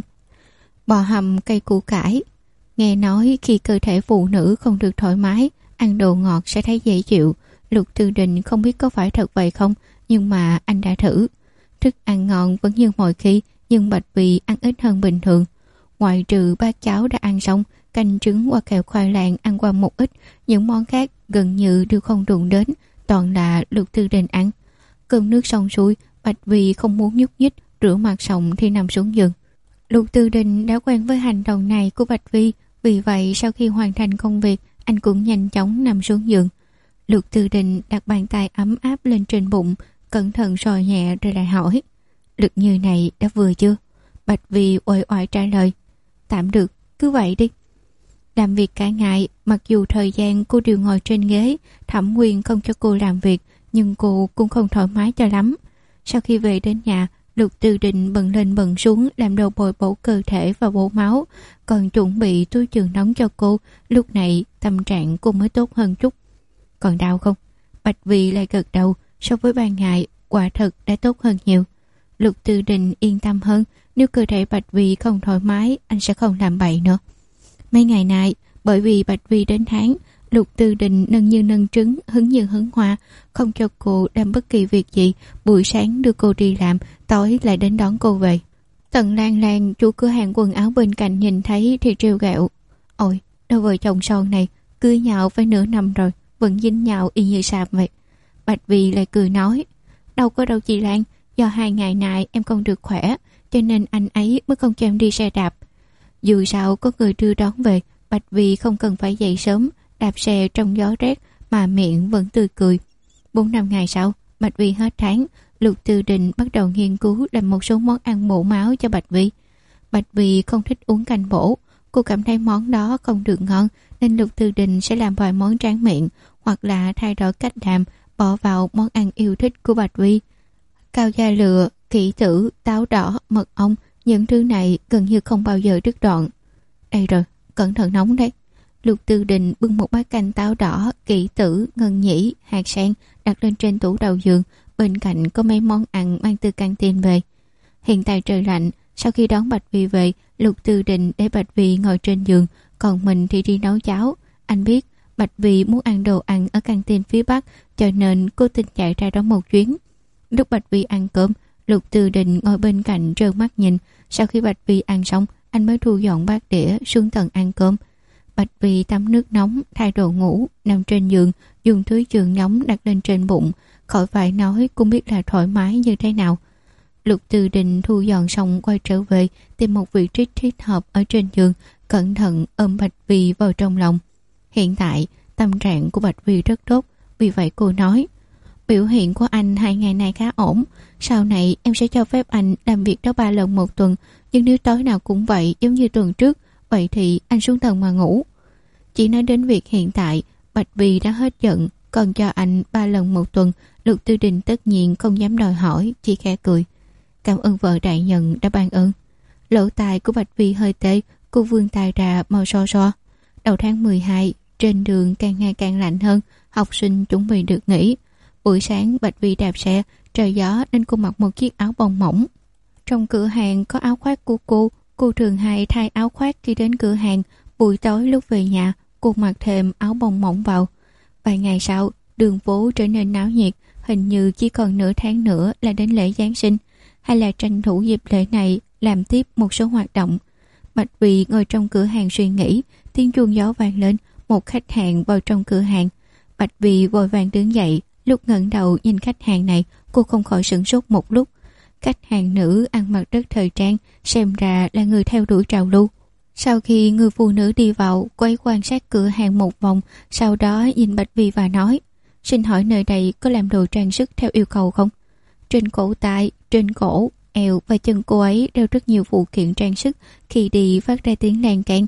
bò hầm cây củ cải. Nghe nói khi cơ thể phụ nữ không được thoải mái, ăn đồ ngọt sẽ thấy dễ chịu. Lục Tư Đình không biết có phải thật vậy không, nhưng mà anh đã thử. Thức ăn ngon vẫn như mọi khi, nhưng Bạch Vi ăn ít hơn bình thường. Ngoại trừ bát cháo đã ăn xong, canh trứng và kẹo khoai lang ăn qua một ít, những món khác gần như đều không đụng đến, toàn là Lục Tư Đình ăn. Cơm nước xong xuôi, Bạch Vi không muốn nhúc nhích, rửa mặt xong thì nằm xuống giường. Lục Tư Đình đã quen với hành động này của Bạch Vi, vì vậy sau khi hoàn thành công việc, anh cũng nhanh chóng nằm xuống giường. Lục Tư Đình đặt bàn tay ấm áp lên trên bụng, cẩn thận sờ nhẹ rồi lại hỏi: "Lực như này đã vừa chưa?" Bạch Vi uể oải trả lời: "Tạm được, cứ vậy đi." Làm việc cả ngày, mặc dù thời gian cô đều ngồi trên ghế, Thẩm Nguyên không cho cô làm việc, nhưng cô cũng không thoải mái cho lắm. Sau khi về đến nhà, Lục Tư Đình bận lên bận xuống làm đồ bồi bổ cơ thể và bổ máu, còn chuẩn bị túi chườm nóng cho cô. Lúc này tâm trạng cô mới tốt hơn chút. "Còn đau không?" Bạch Vi lại gật đầu. So với ban ngày, quả thật đã tốt hơn nhiều. Lục Tư Đình yên tâm hơn. Nếu cơ thể Bạch Vi không thoải mái, anh sẽ không làm bậy nữa. Mấy ngày nay, bởi vì Bạch Vi đến tháng, Lục Tư Đình nâng như nâng trứng, hứng như hứng hoa, không cho cô làm bất kỳ việc gì. Buổi sáng đưa cô đi làm, tối lại đến đón cô về. Tần Lan Lan, chủ cửa hàng quần áo bên cạnh nhìn thấy thì trêu ghẹo: "Ôi, đôi vợ chồng son này cưới nhau phải nửa năm rồi, vẫn dính nhau y như sạp vậy." Bạch Vi lại cười nói: "Đâu có đâu chị Lan, do 2 ngày nay em không được khỏe, cho nên anh ấy mới không cho em đi xe đạp." Dù sao có người đưa đón về, Bạch Vi không cần phải dậy sớm, đạp xe trong gió rét mà miệng vẫn tươi cười. 4-5 ngày sau, Bạch Vi hết tháng, Lục Tư Đình bắt đầu nghiên cứu làm một số món ăn bổ máu cho Bạch Vi. Bạch Vi không thích uống canh bổ, cô cảm thấy món đó không được ngon, nên Lục Tư Đình sẽ làm vài món tráng miệng, hoặc là thay đổi cách làm, bỏ vào món ăn yêu thích của Bạch Vi. Cao da lựa, kỷ tử, táo đỏ, mật ong, những thứ này gần như không bao giờ đứt đoạn. Đây rồi, cẩn thận nóng đấy. Lục Tư Đình bưng một bát canh táo đỏ, kỷ tử, ngân nhĩ, hạt sen đặt lên trên tủ đầu giường. Bên cạnh có mấy món ăn mang từ canteen về. Hiện tại trời lạnh, sau khi đón Bạch Vi về, Lục Tư Đình để Bạch Vi ngồi trên giường, còn mình thì đi nấu cháo. Anh biết Bạch Vi muốn ăn đồ ăn ở canteen phía Bắc, cho nên cố tình chạy ra đó một chuyến. Lúc Bạch Vi ăn cơm, Lục Tư Đình ngồi bên cạnh trợn mắt nhìn. Sau khi Bạch Vi ăn xong, anh mới thu dọn bát đĩa xuống tầng ăn cơm. Bạch Vi tắm nước nóng, thay đồ ngủ, nằm trên giường, dùng túi chườm nóng đặt lên trên bụng. Khỏi phải nói cũng biết là thoải mái như thế nào. Lục Tư Đình thu dọn xong quay trở về, tìm một vị trí thích hợp ở trên giường, cẩn thận ôm Bạch Vi vào trong lòng. Hiện tại tâm trạng của Bạch Vi rất tốt, vì vậy cô nói: "Biểu hiện của anh 2 ngày nay khá ổn, sau này em sẽ cho phép anh làm việc đó 3 lần một tuần, nhưng nếu tối nào cũng vậy giống như tuần trước, vậy thì anh xuống tầng mà ngủ." Chỉ nói đến việc hiện tại, Bạch Vi đã hết giận, còn cho anh 3 lần một tuần, Lục Tư Đình tất nhiên không dám đòi hỏi, chỉ khẽ cười. Cảm ơn vợ đại nhân đã ban ơn. Lỗ tai của Bạch Vi hơi tê, cô vươn tay ra mò so so. Đầu tháng 12, trên đường càng ngày càng lạnh hơn, học sinh chuẩn bị được nghỉ. Buổi sáng Bạch Vi đạp xe, trời gió nên cô mặc một chiếc áo bông mỏng. Trong cửa hàng có áo khoác của cô thường hay thay áo khoác khi đến cửa hàng. Buổi tối lúc về nhà, cô mặc thêm áo bông mỏng vào. Vài ngày sau, đường phố trở nên náo nhiệt, hình như chỉ còn nửa tháng nữa là đến lễ Giáng sinh, hay là tranh thủ dịp lễ này làm tiếp một số hoạt động. Bạch Vi ngồi trong cửa hàng suy nghĩ, tiếng chuông gió vang lên, một khách hàng vào trong cửa hàng. Bạch Vi vội vàng đứng dậy, lúc ngẩng đầu nhìn khách hàng này, cô không khỏi sửng sốt một lúc. Khách hàng nữ ăn mặc rất thời trang, xem ra là người theo đuổi trào lưu. Sau khi người phụ nữ đi vào, cô ấy quan sát cửa hàng một vòng, sau đó nhìn Bạch Vi và nói: "Xin hỏi nơi đây có làm đồ trang sức theo yêu cầu không?" Trên cổ tay, trên cổ, eo và chân cô ấy đều rất nhiều phụ kiện trang sức, khi đi phát ra tiếng len keng.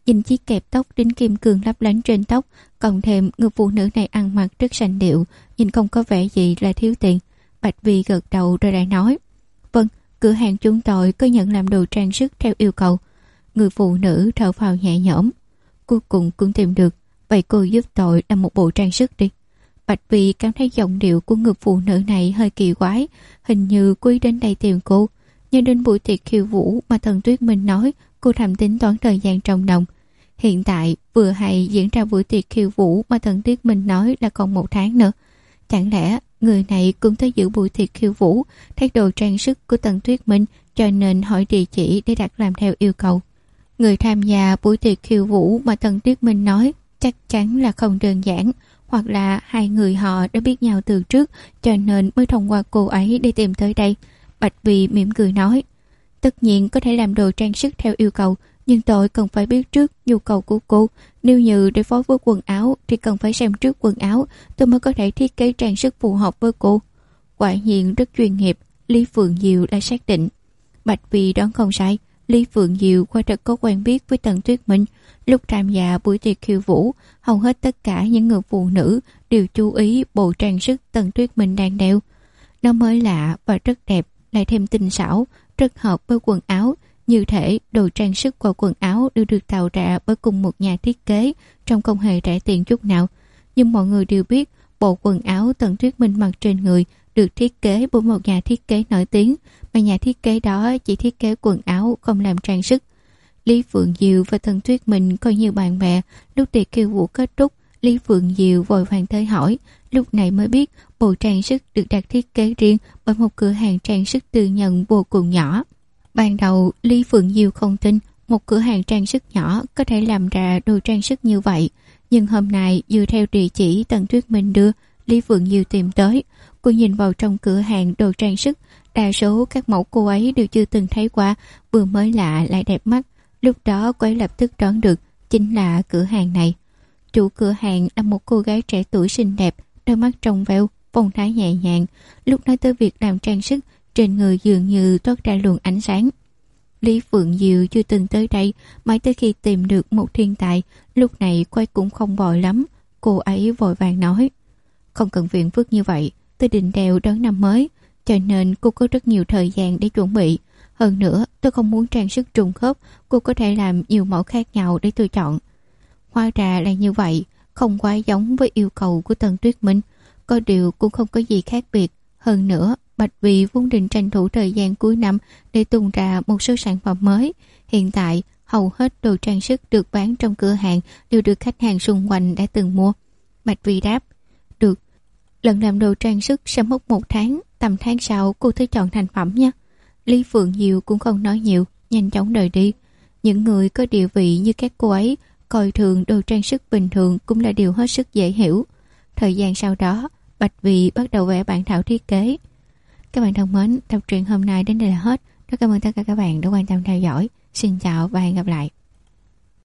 Nhìn chiếc kẹp tóc đính kim cương lấp lánh trên tóc, cộng thêm người phụ nữ này ăn mặc rất sành điệu, nhìn không có vẻ gì là thiếu tiền. Bạch Vi gật đầu rồi lại nói: Vâng, cửa hàng chúng tôi có nhận làm đồ trang sức theo yêu cầu. Người phụ nữ thở phào nhẹ nhõm. Cuối cùng cũng tìm được, vậy cô giúp tôi làm một bộ trang sức đi. Bạch Vi cảm thấy giọng điệu của người phụ nữ này hơi kỳ quái, hình như quý đến đây tìm cô. Nhưng đến buổi tiệc khiêu vũ mà Tần Tuyết Minh nói, cô thầm tính toán thời gian trong lòng. Hiện tại vừa hay diễn ra buổi tiệc khiêu vũ mà Tần Tuyết Minh nói là còn 1 tháng nữa. Chẳng lẽ người này cũng tới dự buổi tiệc khiêu vũ, thấy đồ trang sức của Tần Tuyết Minh, cho nên hỏi địa chỉ để đặt làm theo yêu cầu. Người tham gia buổi tiệc khiêu vũ mà Tần Tuyết Minh nói chắc chắn là không đơn giản, hoặc là hai người họ đã biết nhau từ trước, cho nên mới thông qua cô ấy để tìm tới đây. Bạch Vi mỉm cười nói: Tất nhiên có thể làm đồ trang sức theo yêu cầu, nhưng tôi cần phải biết trước nhu cầu của cô. Nếu như để phối với quần áo thì cần phải xem trước quần áo, tôi mới có thể thiết kế trang sức phù hợp với cô. Quả nhiên rất chuyên nghiệp, Lý Phượng Diệu đã xác định. Bạch Vi đoán không sai, Lý Phượng Diệu quả thật có quen biết với Tần Tuyết Minh. Lúc tham gia buổi tiệc khiêu vũ, hầu hết tất cả những người phụ nữ đều chú ý bộ trang sức Tần Tuyết Minh đang đeo. Nó mới lạ và rất đẹp, lại thêm tinh xảo, rất hợp với quần áo. Như thể đồ trang sức và quần áo đều được tạo ra bởi cùng một nhà thiết kế, trông không hề rẻ tiền chút nào. Nhưng mọi người đều biết bộ quần áo Tần Tuyết Minh mặc trên người được thiết kế bởi một nhà thiết kế nổi tiếng, mà nhà thiết kế đó chỉ thiết kế quần áo, không làm trang sức. Lý Phượng Diệu và Tần Tuyết Minh coi như bạn bè. Lúc tiệc khiêu vũ kết thúc, Lý Phượng Diệu vội vàng tới hỏi, lúc này mới biết bộ trang sức được đặt thiết kế riêng bởi một cửa hàng trang sức tư nhân vô cùng nhỏ. Ban đầu Lý Phượng Diệu không tin một cửa hàng trang sức nhỏ có thể làm ra đồ trang sức như vậy, nhưng hôm nay dựa theo địa chỉ Tần Tuyết Minh đưa, Lý Phượng Diệu tìm tới. Cô nhìn vào trong cửa hàng đồ trang sức, đa số các mẫu cô ấy đều chưa từng thấy qua, vừa mới lạ lại đẹp mắt. Lúc đó cô ấy lập tức đoán được chính là cửa hàng này. Chủ cửa hàng là một cô gái trẻ tuổi xinh đẹp, đôi mắt trong veo, phong thái nhẹ nhàng. Lúc nói tới việc làm trang sức, trên người dường như toát ra luồng ánh sáng. Lý Phượng Diệu chưa từng tới đây, mãi tới khi tìm được một thiên tài. Lúc này cô ấy cũng không vội lắm. Cô ấy vội vàng nói: Không cần phiền phức như vậy, tôi định đeo đón năm mới, cho nên cô có rất nhiều thời gian để chuẩn bị. Hơn nữa, tôi không muốn trang sức trùng khớp, cô có thể làm nhiều mẫu khác nhau để tôi chọn. Hóa ra là như vậy, không quá giống với yêu cầu của Tần Tuyết Minh. Có điều cũng không có gì khác biệt. Hơn nữa, Bạch Vi vốn định tranh thủ thời gian cuối năm để tung ra một số sản phẩm mới. Hiện tại, hầu hết đồ trang sức được bán trong cửa hàng đều được khách hàng xung quanh đã từng mua. Bạch Vi đáp: Được, lần làm đồ trang sức sẽ mất 1 tháng, tầm tháng sau cô tới chọn thành phẩm nha. Lý Phượng Diệu cũng không nói nhiều, nhanh chóng rời đi. Những người có địa vị như các cô ấy coi thường đồ trang sức bình thường cũng là điều hết sức dễ hiểu. Thời gian sau đó, Bạch Vi bắt đầu vẽ bản thảo thiết kế. Các bạn thân mến, tập truyện hôm nay đến đây là hết. Rất cảm ơn tất cả các bạn đã quan tâm theo dõi. Xin chào và hẹn gặp lại.